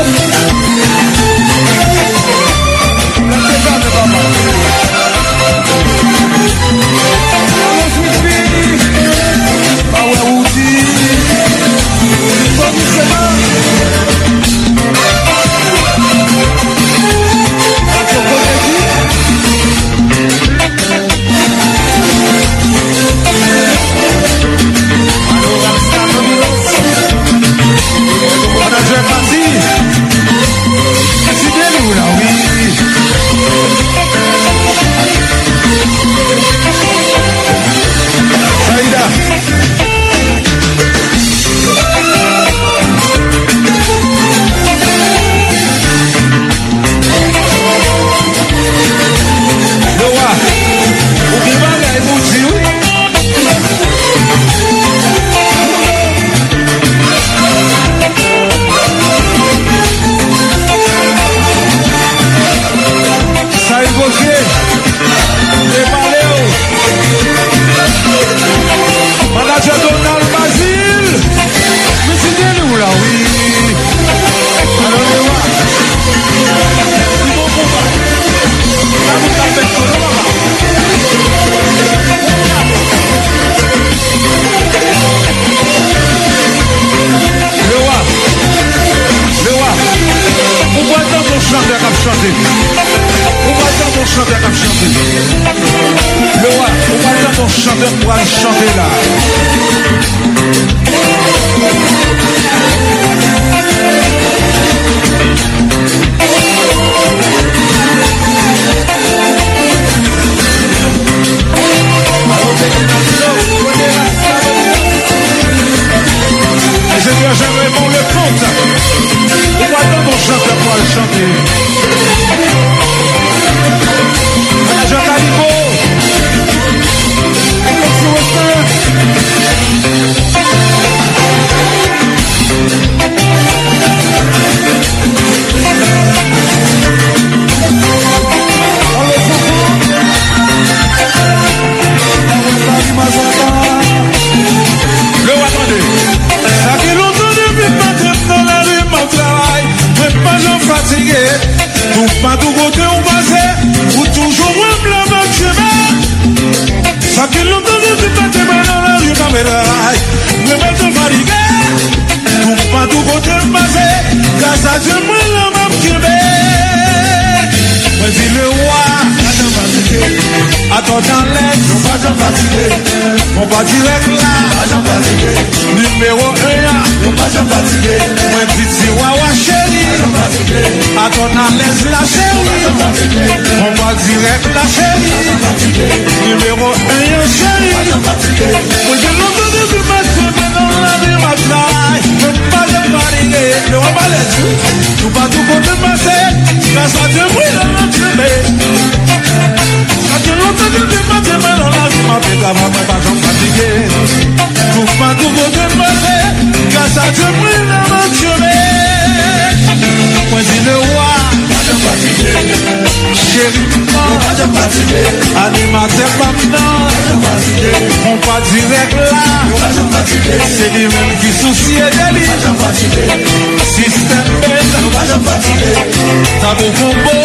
Animateur maintenant, on pas direct là. C'est lui-même qui soucie de lui. Système bête. T'as beaucoup beau.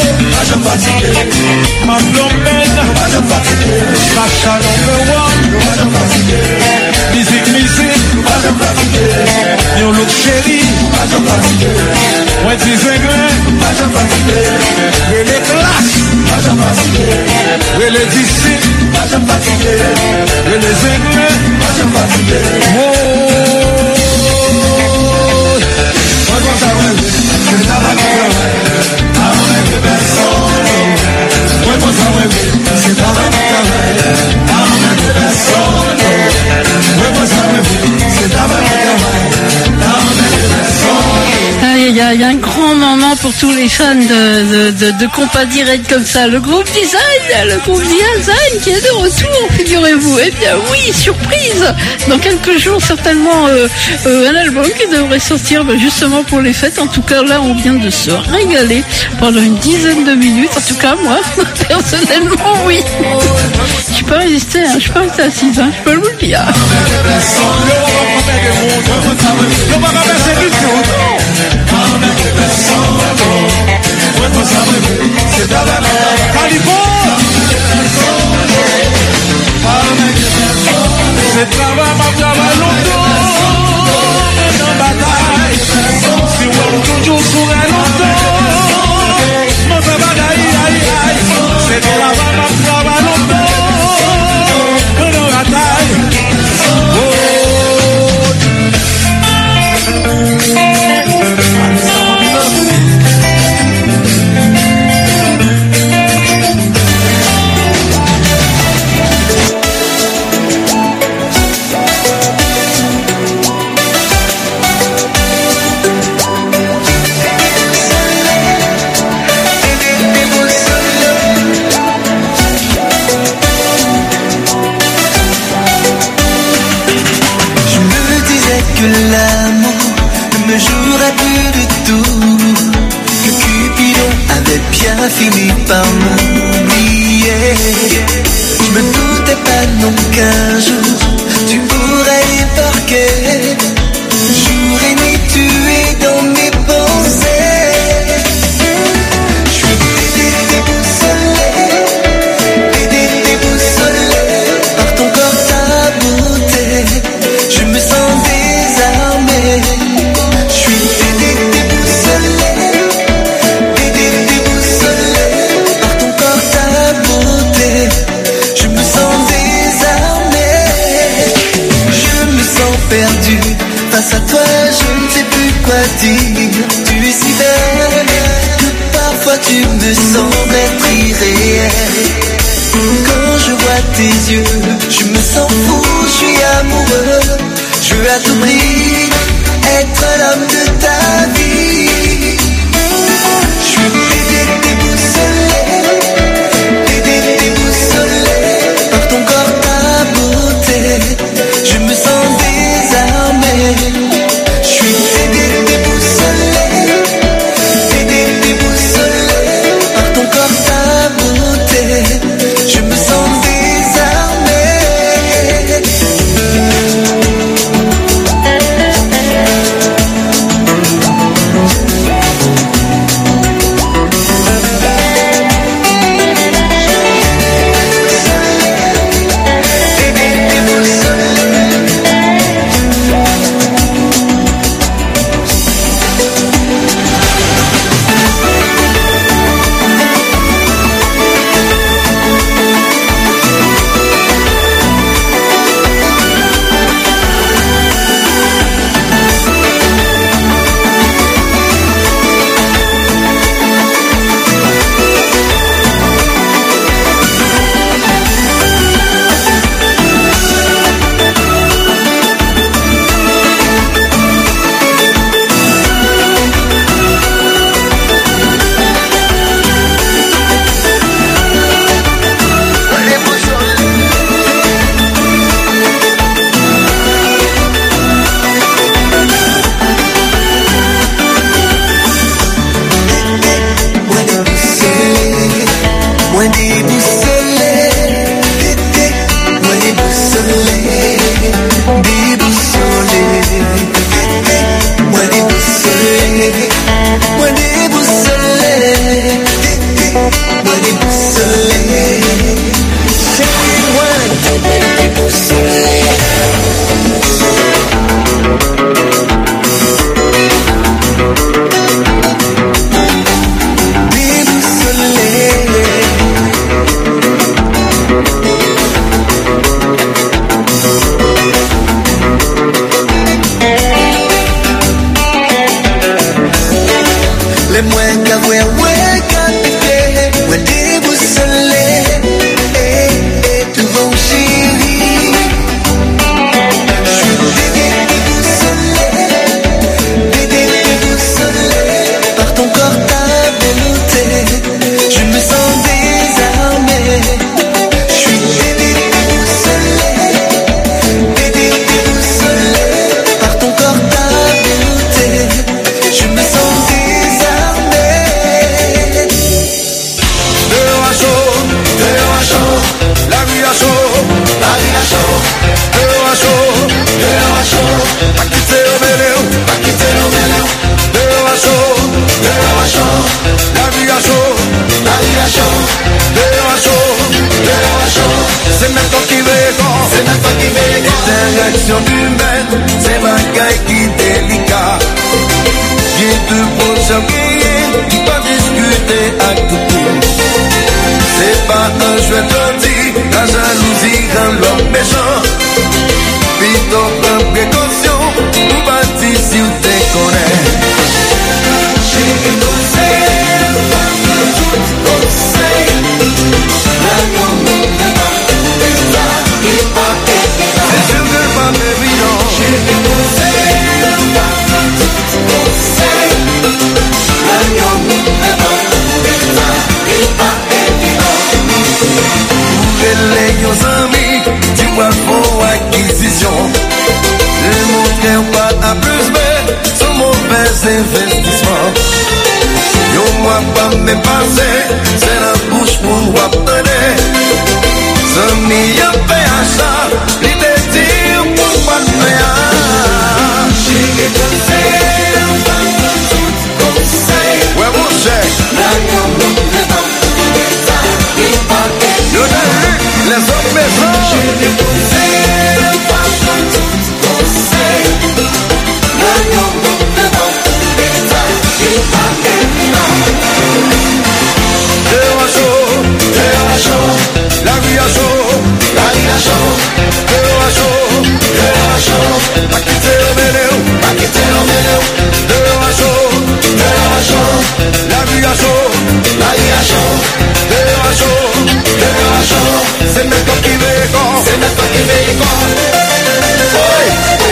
Ma plombette. Ma chalon number one. Musique, musique. Yo look chéri. Ouais, tu sais que et les classes. Et les disciples. Et les aigles.
Il y, a, il y a un grand moment pour tous les fans de, de, de, de Compas Direct comme ça. Le groupe Design, le groupe Design qui est de retour, figurez-vous. Eh bien oui, surprise. Dans quelques jours, certainement euh, euh, un album qui devrait sortir bah, justement pour les fêtes. En tout cas, là, on vient de se régaler pendant une dizaine de minutes. En tout cas, moi, personnellement, oui. Je peux pas résister, hein. Je peux pas rester assise, hein. Je peux vous le dire.
C'est travail, ma travail longtemps. Dans bataille, si on toujours sur un longtemps. Mon travail, aïe, aïe, aïe. C'est travail, ma travail longtemps. Dans bataille.
L'amour ne me jouerait plus du tout, que Cupidon avait bien fini par m'oublier. Je me doutais pas non qu'un jour tu pourrais débarquer. Jour et nuit tu es dans mes pensées. Je suis déboussolé, déboussolé par ton corps, ta beauté. Je me sens désarmé, je suis déboussolé, déboussolé par ton corps, ta beauté. Je me sens désarmé, je me sens perdu. Face à toi, je ne sais plus quoi dire. Tu es si belle que parfois tu me sembles être irréel. Quand je vois tes yeux, je me sens fou, je suis amoureux. Je veux à tout prix être l'homme de ta vie. Je suis déboussolé, déboussolé par ton corps, ta beauté. Je me sens désarmé. Je suis déboussolé, déboussolé par ton corps, ta beauté. Je me sens désarmé.
c'est notre qui veille. Interaction humaine, c'est ma caille qui délicat. J'ai deux prochains billets qui peuvent discuter à tout coup. C'est pas un jeu d'ordi, la jalousie rend l'homme méchant. Plutôt prends précaution, ou bâtis si vous te connais. J'ai un conseil, tout conseil. La non-non ne va pas, ça n'est pas évident. C'est sûr que pas évident. J'ai un conseil, tout conseil. La non-non ne va pas, ça n'est pas évident. Pour les amis, tu vois pour acquisition. Le montrer pas à plus mais sans mauvais investissement. Yo moi pas me passer, c'est la bouche pour moi donner. Zami y'a fait achat, l'idée dire pour pas de payer. J'ai des conseils, tout conseil. Ouais mon cher, la gomme n'est pas, ça n'est pas évident. Les hommes maison, j'ai des conseils, tout conseil. La gomme n'est pas, ça n'est pas évident. Dehors à chaud, dehors à chaud, la vie à chaud, la vie à chaud. Dehors à chaud, dehors à chaud, pas quitter le ménéo, pas quitter le ménéo. Dehors à chaud, dehors à chaud, la vie à chaud, la vie à chaud. Dehors à chaud, dehors à chaud, c'est notre corps qui veille corps, c'est notre corps qui veille corps. Oui.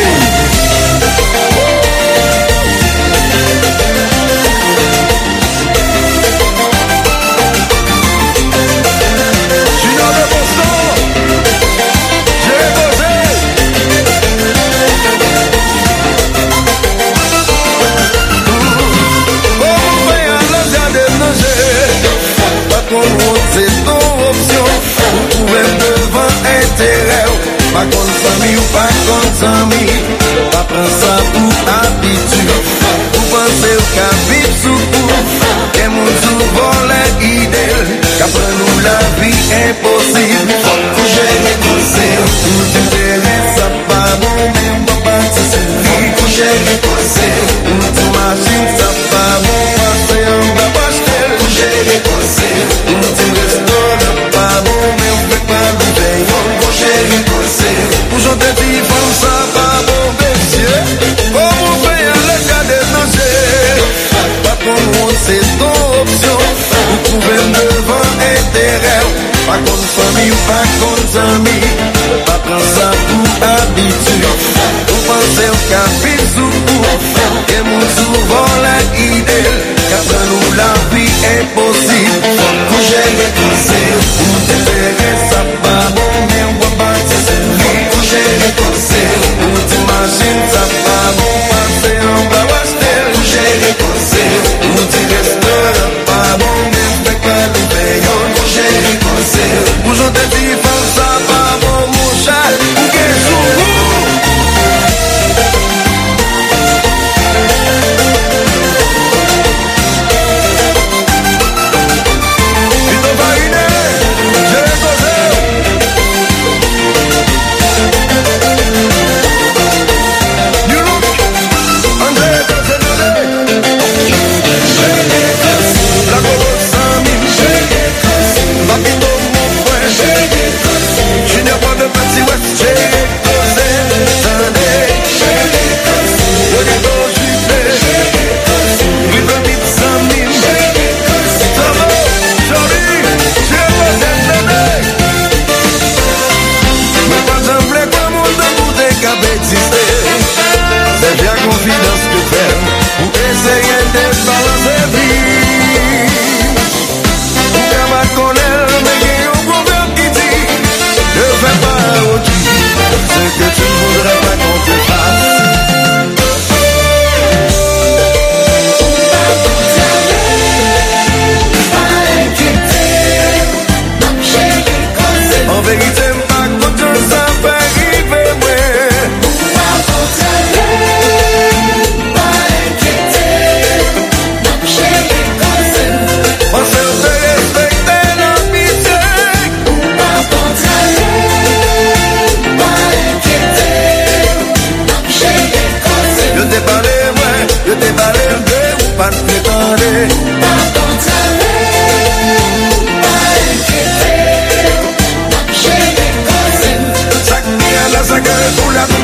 C'est ton option, vous pouvez devant intérêt. Pas contre famille ou pas contre amis, pas prendre ça pour habitude. Vous pensez au cas vite sous coup, et mon souvent l'idée, qu'après nous la vie impossible. Faut que j'ai les conseils, tout t'intéresse à pas bon, même pas participer. Faut que j'ai les conseils, tout t'imagine ça pas bon, passer en bas, acheter. Faut que j'ai les conseils, tout t'imagine pas bon, mais on fait pas l'ouveille. Faut que j'ai les conseils, toujours te dire, faut ça pas bon, monsieur. Faut vous faire le cas des dangers. Pas qu'on roule, c'est ton option. Vous pouvez me devant intérêt. Pas contre famille, pas contre amis. Pas prendre ça pour habitude. Vous pensez au capit sous vous. Et mon souvent la idée. Qu'après nous la vie impossible. Faut que j'ai les conseils. Vous t'intéresse à pas bon, mais on va pas t'essayer. Faut que j'ai les conseils. Vous t'imagines ça pas bon, passer en bas, acheter. Faut que j'ai les conseils. Vous t'y restera pas bon, mais on fait pas le payant. Faut que j'ai les conseils. Vous j'en te dis, pense ça pas bon, mon chat. Ou qu'est-ce que vous? Tu t'en vas une heure.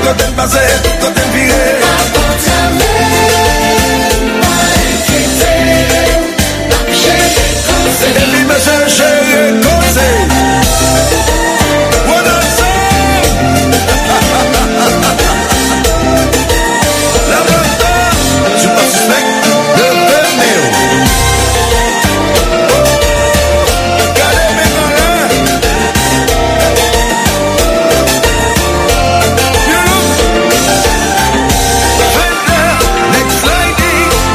quand elle passait, quand elle virait. Et puis me chercher conseil. What I say? La planta, je suis pas suspect de venir. Calais mes malins. You look. Fender, next lady.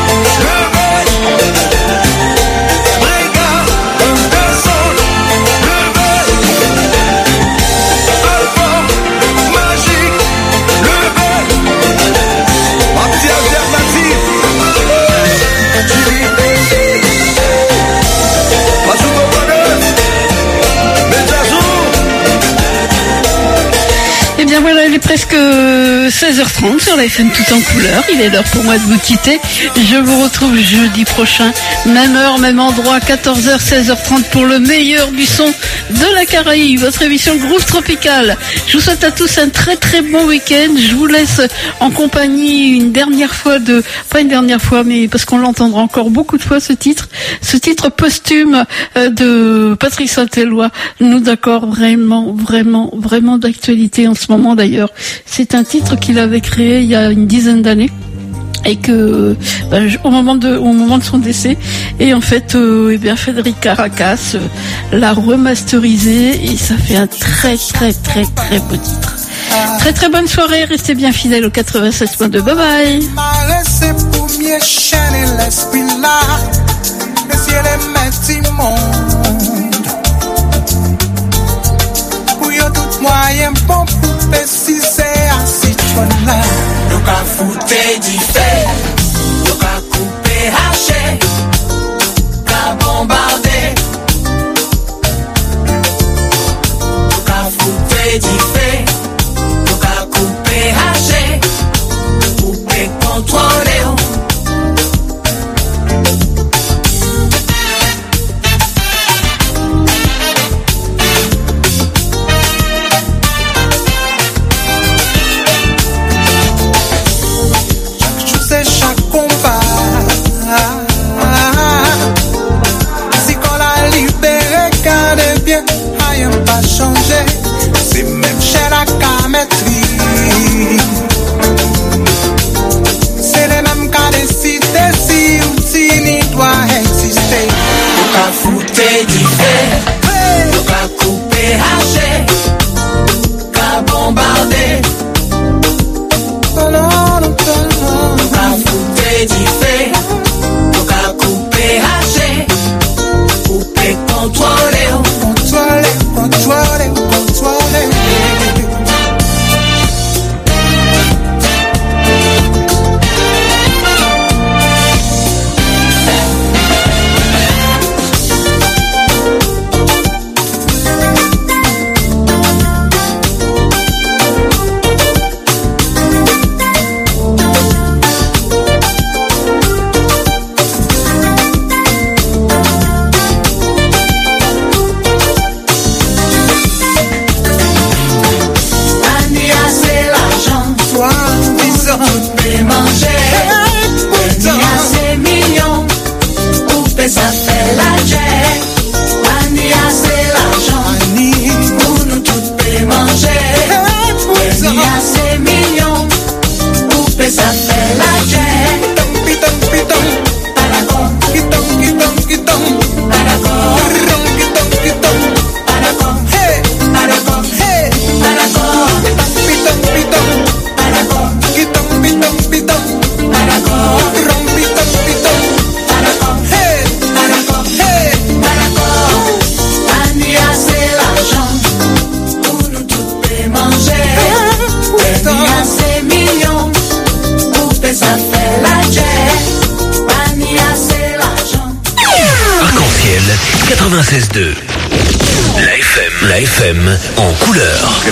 Eh bien voilà, il est presque seize heures trente sur la F M tout en couleur. Il est l'heure pour moi de vous quitter. Je vous retrouve jeudi prochain, même heure, même endroit, quatorze heures, seize heures trente pour le meilleur du son de la Caraïbe, votre émission Groove Tropical. Je vous souhaite à tous un très très bon week-end. Je vous laisse en compagnie une dernière fois de, pas une dernière fois, mais parce qu'on l'entendra encore beaucoup de fois ce titre, ce titre posthume de Patrick Saint-Éloi, nous d'accord, vraiment, vraiment, vraiment d'actualité en ce moment d'ailleurs. C'est un titre qu'il avait créé il y a une dizaine d'années. Et que ben, au moment de au moment de son décès, et en fait euh, eh bien Frédéric Caracas euh, l'a remasterisé et ça fait un très très très très beau titre. Très très bonne soirée, restez bien fidèles au quatre-vingt-seize point deux. Bye bye.
Moyen bon pour préciser à citron là. Nous ka fouter du fait, nous ka couper haché, ka bombarder. Nous ka fouter du fait, nous ka couper haché, couper contrôler. Changer, c'est même chez la camétrie. C'est les mêmes cas décidé si Outini doit exister. Nous ka fouter du fait, nous ka couper haché, ka bombarder. Nous ka fouter du fait, nous ka couper haché, couper contrôler. Contrôler, contrôler, contrôler. Ça fait la jet, Ania c'est l'argent, pour nous toutes peut manger. Ania c'est million, coupé ça fait la jet. Piton, piton, paragon, piton, piton, piton, paragon, piton, piton, paragon, hey, paragon, hey, paragon, piton, piton, paragon, piton, piton, piton, paragon, piton, piton, paragon, hey. Ça fait la jet, Pania c'est l'argent.
Arc-en-ciel quatre-vingt-seize deux. La F M, la F M en couleur.